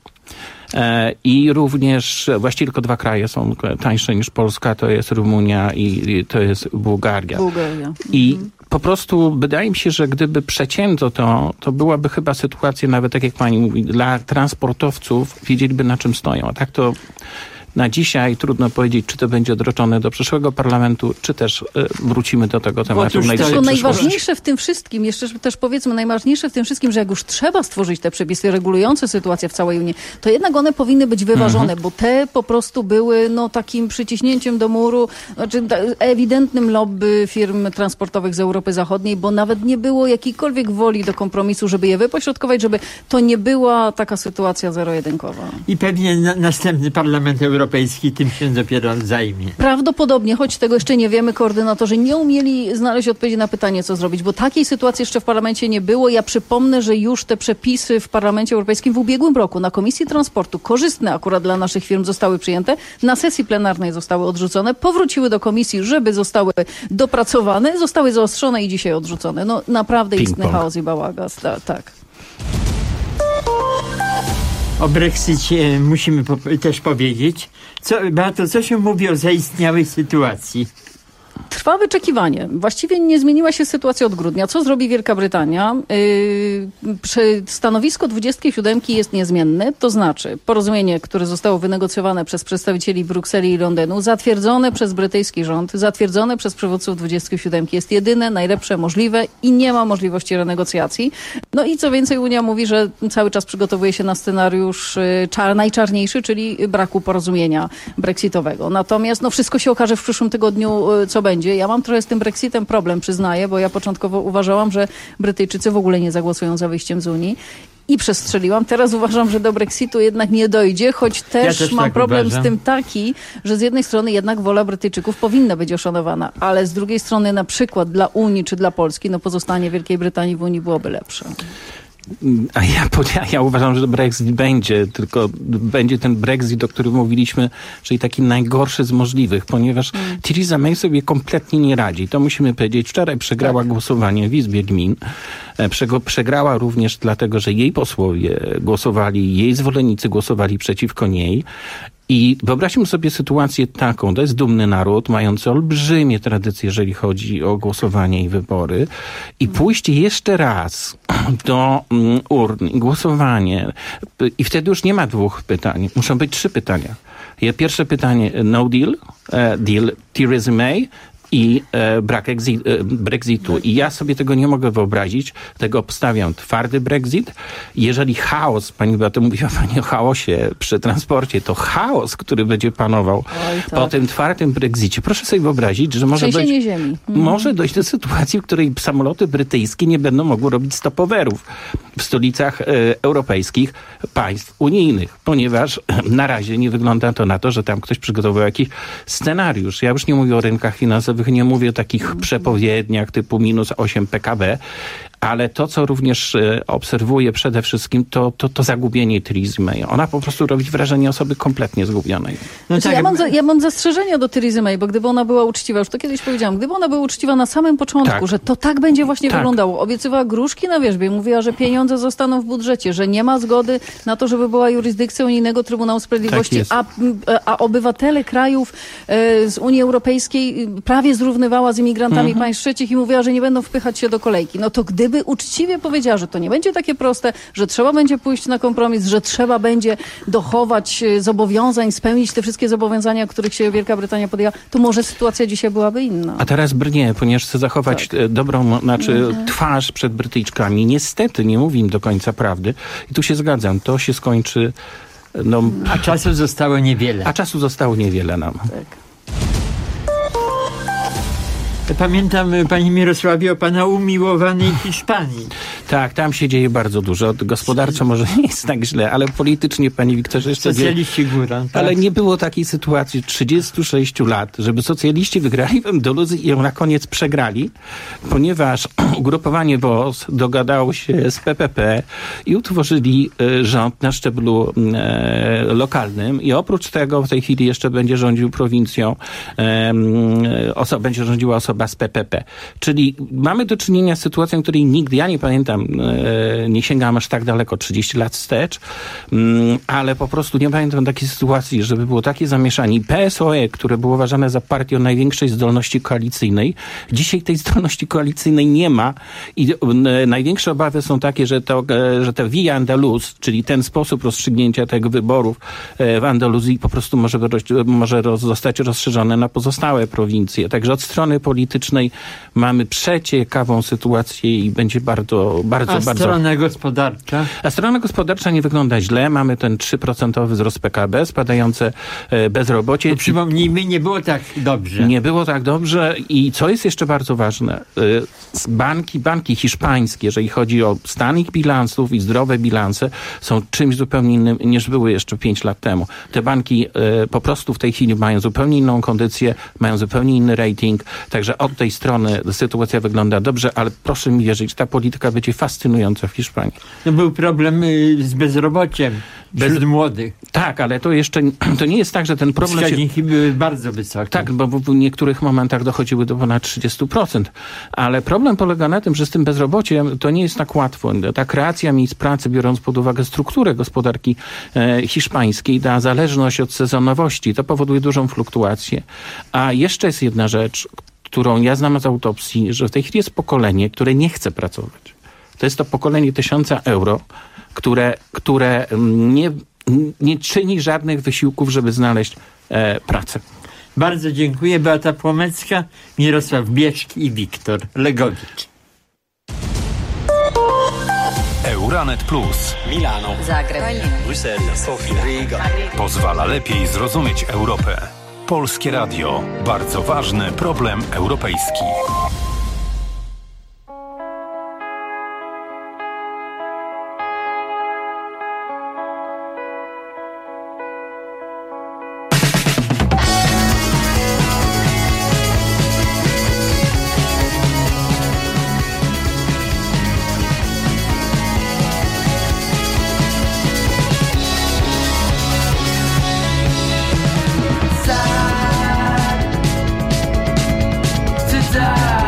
I również właściwie tylko dwa kraje są tańsze niż Polska, to jest Rumunia i to jest Bułgaria. Bułgaria. I po prostu wydaje mi się, że gdyby przecięto to, to byłaby chyba sytuacja nawet, tak jak pani mówi, dla transportowców wiedzieliby, na czym stoją. A tak to na dzisiaj trudno powiedzieć, czy to będzie odroczone do przyszłego parlamentu, czy też y, wrócimy do tego tematu w najbliższej przyszłości. Najważniejsze w tym wszystkim, jeszcze też powiedzmy, najważniejsze w tym wszystkim, że jak już trzeba stworzyć te przepisy regulujące sytuację w całej Unii, to jednak one powinny być wyważone, mhm. bo te po prostu były no, takim przyciśnięciem do muru, znaczy ewidentnym lobby firm transportowych z Europy Zachodniej, bo nawet nie było jakiejkolwiek woli do kompromisu, żeby je wypośrodkować, żeby to nie była taka sytuacja zero-jedynkowa. I pewnie na, następny Parlament Europejski Europejski tym się dopiero zajmie. Prawdopodobnie, choć tego jeszcze nie wiemy, koordynatorzy nie umieli znaleźć odpowiedzi na pytanie, co zrobić, bo takiej sytuacji jeszcze w parlamencie nie było. Ja przypomnę, że już te przepisy w Parlamencie Europejskim w ubiegłym roku na Komisji Transportu, korzystne akurat dla naszych firm, zostały przyjęte, na sesji plenarnej zostały odrzucone, powróciły do komisji, żeby zostały dopracowane, zostały zaostrzone i dzisiaj odrzucone. No naprawdę istny chaos i bałagan. Tak. O Brexicie musimy po- też powiedzieć. Co, Beato, co się mówi o zaistniałej sytuacji? Trwa wyczekiwanie. Właściwie nie zmieniła się sytuacja od grudnia. Co zrobi Wielka Brytania? Yy, stanowisko dwudziestki siódemki jest niezmienne, to znaczy porozumienie, które zostało wynegocjowane przez przedstawicieli Brukseli i Londynu, zatwierdzone przez brytyjski rząd, zatwierdzone przez przywódców dwudziestki siódemki jest jedyne, najlepsze możliwe i nie ma możliwości renegocjacji. No i co więcej, Unia mówi, że cały czas przygotowuje się na scenariusz czar- najczarniejszy, czyli braku porozumienia brexitowego. Natomiast no, wszystko się okaże w przyszłym tygodniu, co będzie. Ja mam trochę z tym Brexitem problem, przyznaję, bo ja początkowo uważałam, że Brytyjczycy w ogóle nie zagłosują za wyjściem z Unii. I przestrzeliłam. Teraz uważam, że do Brexitu jednak nie dojdzie, choć też, ja też mam tak problem uważam. z tym taki, że z jednej strony jednak wola Brytyjczyków powinna być uszanowana, ale z drugiej strony na przykład dla Unii czy dla Polski, no pozostanie Wielkiej Brytanii w Unii byłoby lepsze. A ja, ja uważam, że Brexit będzie, tylko będzie ten Brexit, o którym mówiliśmy, czyli taki najgorszy z możliwych, ponieważ mm. Theresa May sobie kompletnie nie radzi. To musimy powiedzieć. Wczoraj przegrała tak. głosowanie w Izbie Gmin. Przegrała również dlatego, że jej posłowie głosowali, jej zwolennicy głosowali przeciwko niej. I wyobraźmy sobie sytuację taką, to jest dumny naród, mający olbrzymie tradycje, jeżeli chodzi o głosowanie i wybory, i pójść jeszcze raz do urn i głosowanie. I wtedy już nie ma dwóch pytań, muszą być trzy pytania. Pierwsze pytanie, no deal, deal Theresa May, i e, brak exi- e, Brexitu. I ja sobie tego nie mogę wyobrazić. Tego obstawiam twardy Brexit. Jeżeli chaos, pani Beato, mówiła pani o chaosie przy transporcie, to chaos, który będzie panował Oj, tak. po tym twardym Brexicie. Proszę sobie wyobrazić, że może dojść, ziemi. może dojść do sytuacji, w której samoloty brytyjskie nie będą mogły robić stopowerów w stolicach e, europejskich państw unijnych, ponieważ na razie nie wygląda to na to, że tam ktoś przygotował jakiś scenariusz. Ja już nie mówię o rynkach finansowych, nie mówię o takich przepowiedniach typu minus osiem P K B, ale to, co również e, obserwuję przede wszystkim, to, to, to zagubienie Teresy May. Ona po prostu robi wrażenie osoby kompletnie zgubionej. No znaczy, tak, ja, mam za, ja mam zastrzeżenia do Teresy May, bo gdyby ona była uczciwa, już to kiedyś powiedziałam, gdyby ona była uczciwa na samym początku, tak. że to tak będzie właśnie tak. wyglądało. Obiecywała gruszki na wierzbie, mówiła, że pieniądze zostaną w budżecie, że nie ma zgody na to, żeby była jurysdykcja unijnego Trybunału Sprawiedliwości, tak a, a obywatele krajów e, z Unii Europejskiej prawie zrównywała z imigrantami mhm. państw trzecich i mówiła, że nie będą wpychać się do kolejki. No to gdyby uczciwie powiedziała, że to nie będzie takie proste, że trzeba będzie pójść na kompromis, że trzeba będzie dochować zobowiązań, spełnić te wszystkie zobowiązania, których się Wielka Brytania podjęła, to może sytuacja dzisiaj byłaby inna. A teraz brnie, ponieważ chce zachować tak. dobrą, znaczy mhm. twarz przed Brytyjczykami. Niestety nie mówi im do końca prawdy. I tu się zgadzam. To się skończy... No, a czasu zostało niewiele. A czasu zostało niewiele nam. Tak. Pamiętam, panie Mirosławie, o pana umiłowanej Hiszpanii. Tak, tam się dzieje bardzo dużo. Gospodarczo może nie jest tak źle, ale politycznie, panie Wiktorze, jeszcze... Socjaliści górą. Tak? Ale nie było takiej sytuacji trzydziestu sześciu lat, żeby socjaliści wygrali w Andaluzji i ją na koniec przegrali, ponieważ ugrupowanie W O S dogadało się z P P P i utworzyli y, rząd na szczeblu y, lokalnym i oprócz tego w tej chwili jeszcze będzie rządził prowincją, y, oso- będzie rządziła osoba z P P P. Czyli mamy do czynienia z sytuacją, której nigdy, ja nie pamiętam, e, nie sięgam aż tak daleko, trzydzieści lat wstecz, mm, ale po prostu nie pamiętam takiej sytuacji, żeby było takie zamieszanie. I P S O E, które było uważane za partię o największej zdolności koalicyjnej, dzisiaj tej zdolności koalicyjnej nie ma i e, największe obawy są takie, że to, e, że to Via Andaluz, czyli ten sposób rozstrzygnięcia tego wyborów e, w Andaluzji po prostu może, może roz, zostać rozszerzone na pozostałe prowincje. Także od strony politycznej mamy przeciekawą sytuację i będzie bardzo, bardzo, A bardzo... strona gospodarcza? A strona gospodarcza nie wygląda źle. Mamy ten trzy procent wzrost P K B, spadające bezrobocie. No przypomnijmy, nie było tak dobrze. Nie było tak dobrze i co jest jeszcze bardzo ważne, banki, banki hiszpańskie, jeżeli chodzi o stan ich bilansów i zdrowe bilanse, są czymś zupełnie innym niż były jeszcze pięć lat temu. Te banki po prostu w tej chwili mają zupełnie inną kondycję, mają zupełnie inny rating, także od tej strony sytuacja wygląda dobrze, ale proszę mi wierzyć, ta polityka będzie fascynująca w Hiszpanii. No był problem z bezrobociem wśród Bez... młodych. Tak, ale to jeszcze to nie jest tak, że ten problem... Wskaźniki się... były bardzo wysokie. Tak, bo w niektórych momentach dochodziły do ponad trzydzieści procent. Ale problem polega na tym, że z tym bezrobociem to nie jest tak łatwo. Ta kreacja miejsc pracy, biorąc pod uwagę strukturę gospodarki e, hiszpańskiej, ta zależność od sezonowości, to powoduje dużą fluktuację. A jeszcze jest jedna rzecz, którą ja znam z autopsji, że w tej chwili jest pokolenie, które nie chce pracować. To jest to pokolenie tysiąca euro, które, które nie, nie czyni żadnych wysiłków, żeby znaleźć e, pracę. Bardzo dziękuję. Beata Płomecka, Mirosław Bieczki i Wiktor Legowicz. Euranet Plus. Milano. Zagreb. Bruksela. Sofia. Riga. Pozwala lepiej zrozumieć Europę. Polskie Radio. Bardzo ważny problem europejski. Die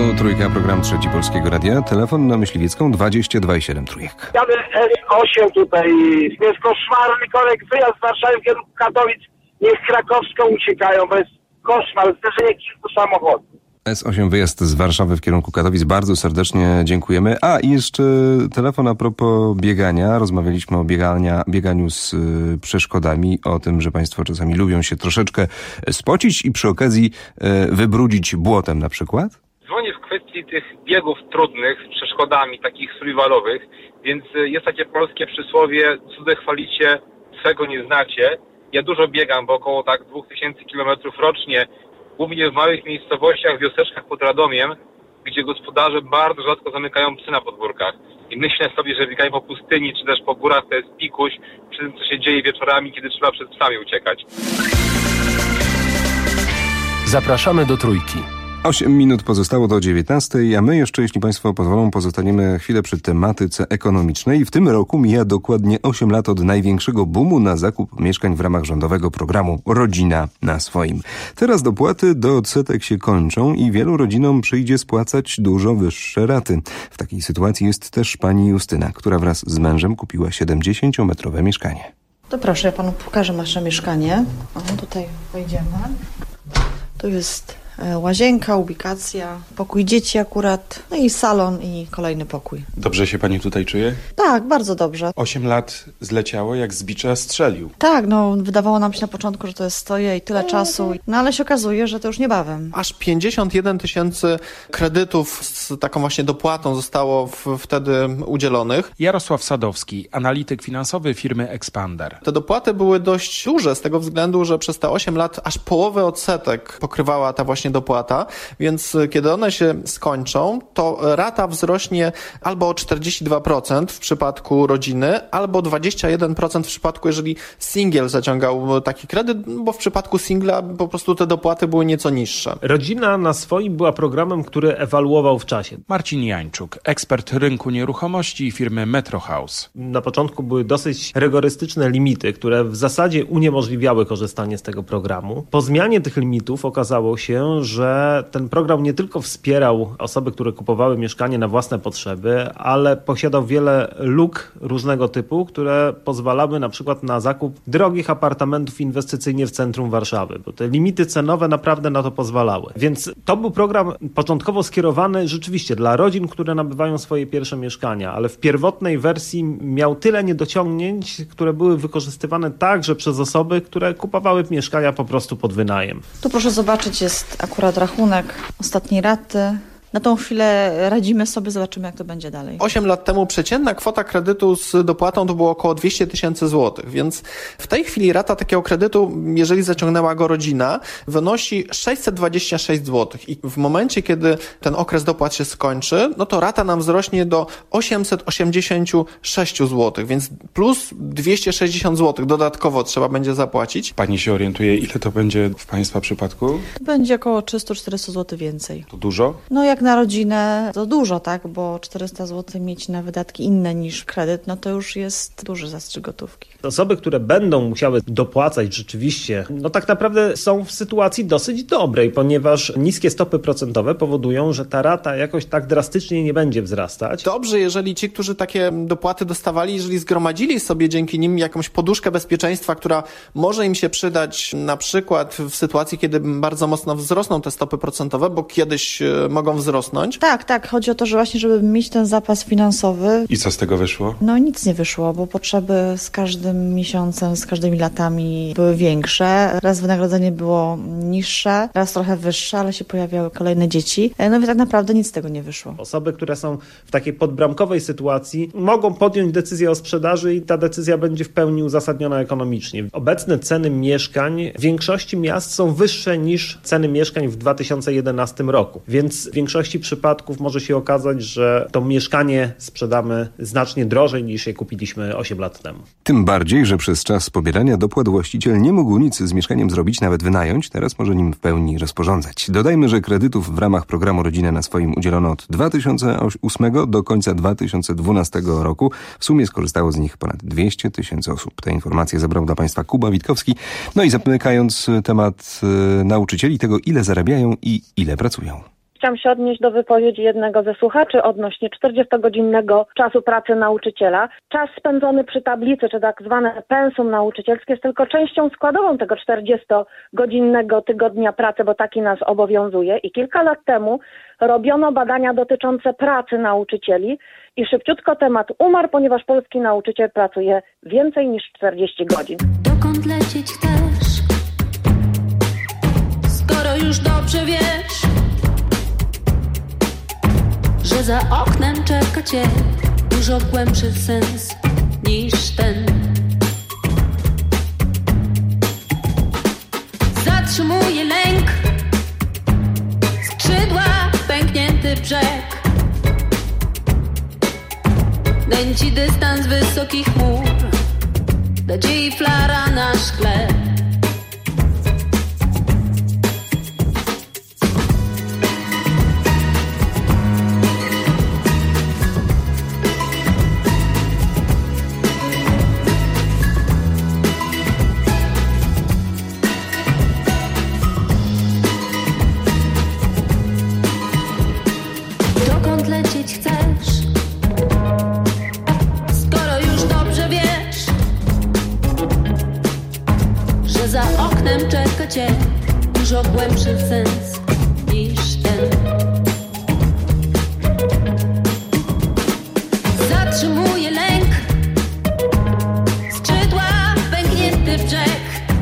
To Trójka, program Trzeci Polskiego Radia. Telefon na Myśliwiecką dwadzieścia dwa i siedem Trójek. Jadę S osiem tutaj, jest koszmarny korek, wyjazd z Warszawy w kierunku Katowic, niech Krakowską uciekają, bo jest koszmar, zderzenie kilku samochodów. S osiem, wyjazd z Warszawy w kierunku Katowic. Bardzo serdecznie dziękujemy. A i jeszcze telefon a propos biegania. Rozmawialiśmy o biegania, bieganiu z y, przeszkodami, o tym, że państwo czasami lubią się troszeczkę spocić i przy okazji y, wybrudzić błotem na przykład. Dzwonię w kwestii tych biegów trudnych z przeszkodami, takich survivalowych, więc jest takie polskie przysłowie: cudze chwalicie, swego nie znacie. Ja dużo biegam, bo około tak dwóch tysięcy kilometrów rocznie, głównie w małych miejscowościach, wioseczkach pod Radomiem, gdzie gospodarze bardzo rzadko zamykają psy na podwórkach. I myślę sobie, że bieganie po pustyni czy też po górach to jest pikuś przy tym, co się dzieje wieczorami, kiedy trzeba przed psami uciekać. Zapraszamy do Trójki. Osiem minut pozostało do dziewiętnastej, a my jeszcze, jeśli państwo pozwolą, pozostaniemy chwilę przy tematyce ekonomicznej. W tym roku mija dokładnie osiem lat od największego boomu na zakup mieszkań w ramach rządowego programu Rodzina na swoim. Teraz dopłaty do odsetek się kończą i wielu rodzinom przyjdzie spłacać dużo wyższe raty. W takiej sytuacji jest też pani Justyna, która wraz z mężem kupiła siedemdziesięciometrowe mieszkanie. To proszę, ja panu pokażę nasze mieszkanie. O, tutaj wejdziemy. Tu jest łazienka, ubikacja, pokój dzieci akurat, no i salon i kolejny pokój. Dobrze się pani tutaj czuje? Tak, bardzo dobrze. Osiem lat zleciało, jak z bicza strzelił. Tak, no wydawało nam się na początku, że to jest stoje i tyle czasu, no ale się okazuje, że to już niebawem. Aż pięćdziesiąt jeden tysięcy kredytów z taką właśnie dopłatą zostało w, wtedy udzielonych. Jarosław Sadowski, analityk finansowy firmy Expander. Te dopłaty były dość duże z tego względu, że przez te osiem lat aż połowę odsetek pokrywała ta właśnie dopłata, więc kiedy one się skończą, to rata wzrośnie albo o czterdzieści dwa procent w przypadku rodziny, albo dwadzieścia jeden procent w przypadku, jeżeli singiel zaciągał taki kredyt, bo w przypadku singla po prostu te dopłaty były nieco niższe. Rodzina na swoim była programem, który ewaluował w czasie. Marcin Jańczuk, ekspert rynku nieruchomości firmy Metro House. Na początku były dosyć rygorystyczne limity, które w zasadzie uniemożliwiały korzystanie z tego programu. Po zmianie tych limitów okazało się, że ten program nie tylko wspierał osoby, które kupowały mieszkanie na własne potrzeby, ale posiadał wiele luk różnego typu, które pozwalały na przykład na zakup drogich apartamentów inwestycyjnie w centrum Warszawy, bo te limity cenowe naprawdę na to pozwalały. Więc to był program początkowo skierowany rzeczywiście dla rodzin, które nabywają swoje pierwsze mieszkania, ale w pierwotnej wersji miał tyle niedociągnięć, które były wykorzystywane także przez osoby, które kupowały mieszkania po prostu pod wynajem. Tu proszę zobaczyć, jest akurat rachunek ostatniej raty. Na tą chwilę radzimy sobie, zobaczymy, jak to będzie dalej. Osiem lat temu przeciętna kwota kredytu z dopłatą to było około dwieście tysięcy złotych, więc w tej chwili rata takiego kredytu, jeżeli zaciągnęła go rodzina, wynosi sześćset dwadzieścia sześć złotych i w momencie, kiedy ten okres dopłat się skończy, no to rata nam wzrośnie do osiemset osiemdziesiąt sześć złotych, więc plus dwieście sześćdziesiąt złotych dodatkowo trzeba będzie zapłacić. Pani się orientuje, ile to będzie w państwa przypadku? To będzie około trzysta czterysta złotych więcej. To dużo? No jak na rodzinę to dużo, tak, bo czterysta złotych mieć na wydatki inne niż kredyt, no to już jest duży zastrzyk gotówki. Osoby, które będą musiały dopłacać rzeczywiście, no tak naprawdę są w sytuacji dosyć dobrej, ponieważ niskie stopy procentowe powodują, że ta rata jakoś tak drastycznie nie będzie wzrastać. Dobrze, jeżeli ci, którzy takie dopłaty dostawali, jeżeli zgromadzili sobie dzięki nim jakąś poduszkę bezpieczeństwa, która może im się przydać na przykład w sytuacji, kiedy bardzo mocno wzrosną te stopy procentowe, bo kiedyś mogą wzrosnąć. Tak, tak. Chodzi o to, że właśnie, żeby mieć ten zapas finansowy. I co z tego wyszło? No nic nie wyszło, bo potrzeby z każdym miesiącem, z każdymi latami były większe. Raz wynagrodzenie było niższe, raz trochę wyższe, ale się pojawiały kolejne dzieci. No i tak naprawdę nic z tego nie wyszło. Osoby, które są w takiej podbramkowej sytuacji, mogą podjąć decyzję o sprzedaży i ta decyzja będzie w pełni uzasadniona ekonomicznie. Obecne ceny mieszkań w większości miast są wyższe niż ceny mieszkań w dwa tysiące jedenastym roku, więc w większości przypadków może się okazać, że to mieszkanie sprzedamy znacznie drożej niż je kupiliśmy osiem lat temu. Tym bardziej, że przez czas pobierania dopłat właściciel nie mógł nic z mieszkaniem zrobić, nawet wynająć, teraz może nim w pełni rozporządzać. Dodajmy, że kredytów w ramach programu Rodzina na swoim udzielono od dwa tysiące ósmego do końca dwa tysiące dwunastego roku. W sumie skorzystało z nich ponad dwieście tysięcy osób. Te informacje zabrał dla Państwa Kuba Witkowski. No i zamykając temat y, nauczycieli, tego ile zarabiają i ile pracują. W chciałam się odnieść do wypowiedzi jednego ze słuchaczy odnośnie czterdziestogodzinnego czasu pracy nauczyciela. Czas spędzony przy tablicy, czy tak zwane pensum nauczycielskie, jest tylko częścią składową tego czterdziestogodzinnego tygodnia pracy, bo taki nas obowiązuje. I kilka lat temu robiono badania dotyczące pracy nauczycieli i szybciutko temat umarł, ponieważ polski nauczyciel pracuje więcej niż czterdzieści godzin. Dokąd lecieć chcesz? Skoro już dobrze wiesz, że za oknem czeka cię dużo głębszy sens niż ten. Zatrzymuje lęk, skrzydła, pęknięty brzeg, nęci dystans wysokich chmur, nadziei flara na szkle. Dokąd lecieć chcesz? Skoro już dobrze wiesz, że za oknem czeka cię dużo głębszy sens niż ten. Zatrzymuje lęk, skrzydła, pęknięty w brzeg,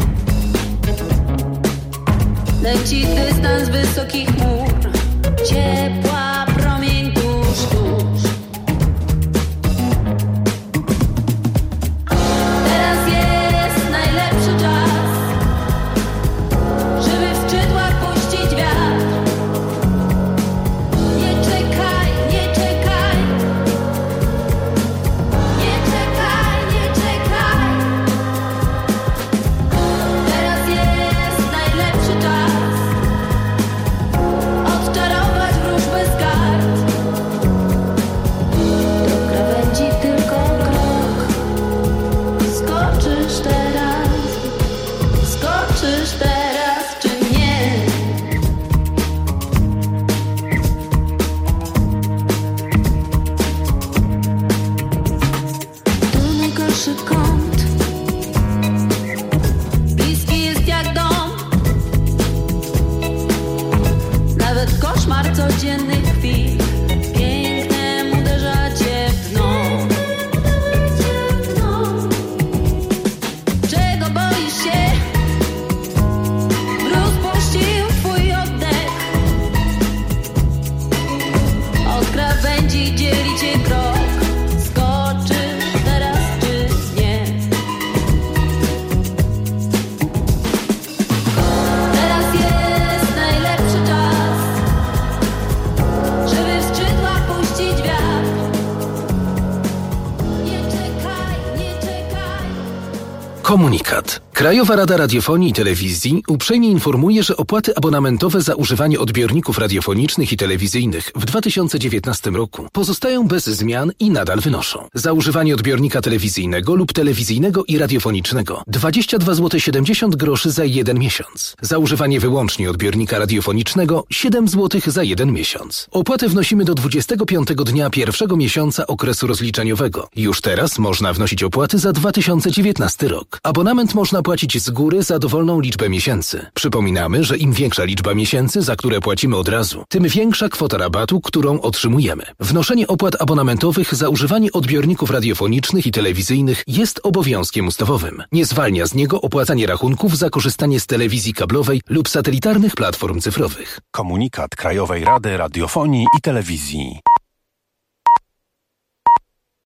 leci dystans wysokich chmur, ciepła promień tuż, tuż. Teraz jest najlepszy czas, żeby w skrzydłach puścić wiatr. Nie czekaj, nie czekaj, nie czekaj, nie czekaj. Teraz jest najlepszy czas, odczarować wróżbę z kart. Do krawędzi tylko krok, skoczysz teraz, skoczysz teraz czy nie? To najgorszy kąt, bliski jest jak dom, nawet koszmar codziennych chwil pięknem uderza cię w dno. Czego boisz się? Mróz puścił twój oddech, od krawędzi dzieli cię krok, skoczysz teraz czy nie? Teraz jest najlepszy czas, żeby w skrzydłach puścić wiatr. Nie czekaj, nie czekaj. Komunikat. Krajowa Rada Radiofonii i Telewizji uprzejmie informuje, że opłaty abonamentowe za używanie odbiorników radiofonicznych i telewizyjnych w dwa tysiące dziewiętnastym roku pozostają bez zmian i nadal wynoszą. Za używanie odbiornika telewizyjnego lub telewizyjnego i radiofonicznego dwadzieścia dwa złote siedemdziesiąt groszy za jeden miesiąc. Za używanie wyłącznie odbiornika radiofonicznego siedem złotych za jeden miesiąc. Opłatę wnosimy do dwudziestego piątego dnia pierwszego miesiąca okresu rozliczeniowego. Już teraz można wnosić opłaty za dwa tysiące dziewiętnasty rok. Abonament można płacić z góry za dowolną liczbę miesięcy. Przypominamy, że im większa liczba miesięcy, za które płacimy od razu, tym większa kwota rabatu, którą otrzymujemy. Wnoszenie opłat abonamentowych za używanie odbiorników radiofonicznych i telewizyjnych jest obowiązkiem ustawowym. Nie zwalnia z niego opłacanie rachunków za korzystanie z telewizji kablowej lub satelitarnych platform cyfrowych. Komunikat Krajowej Rady Radiofonii i Telewizji.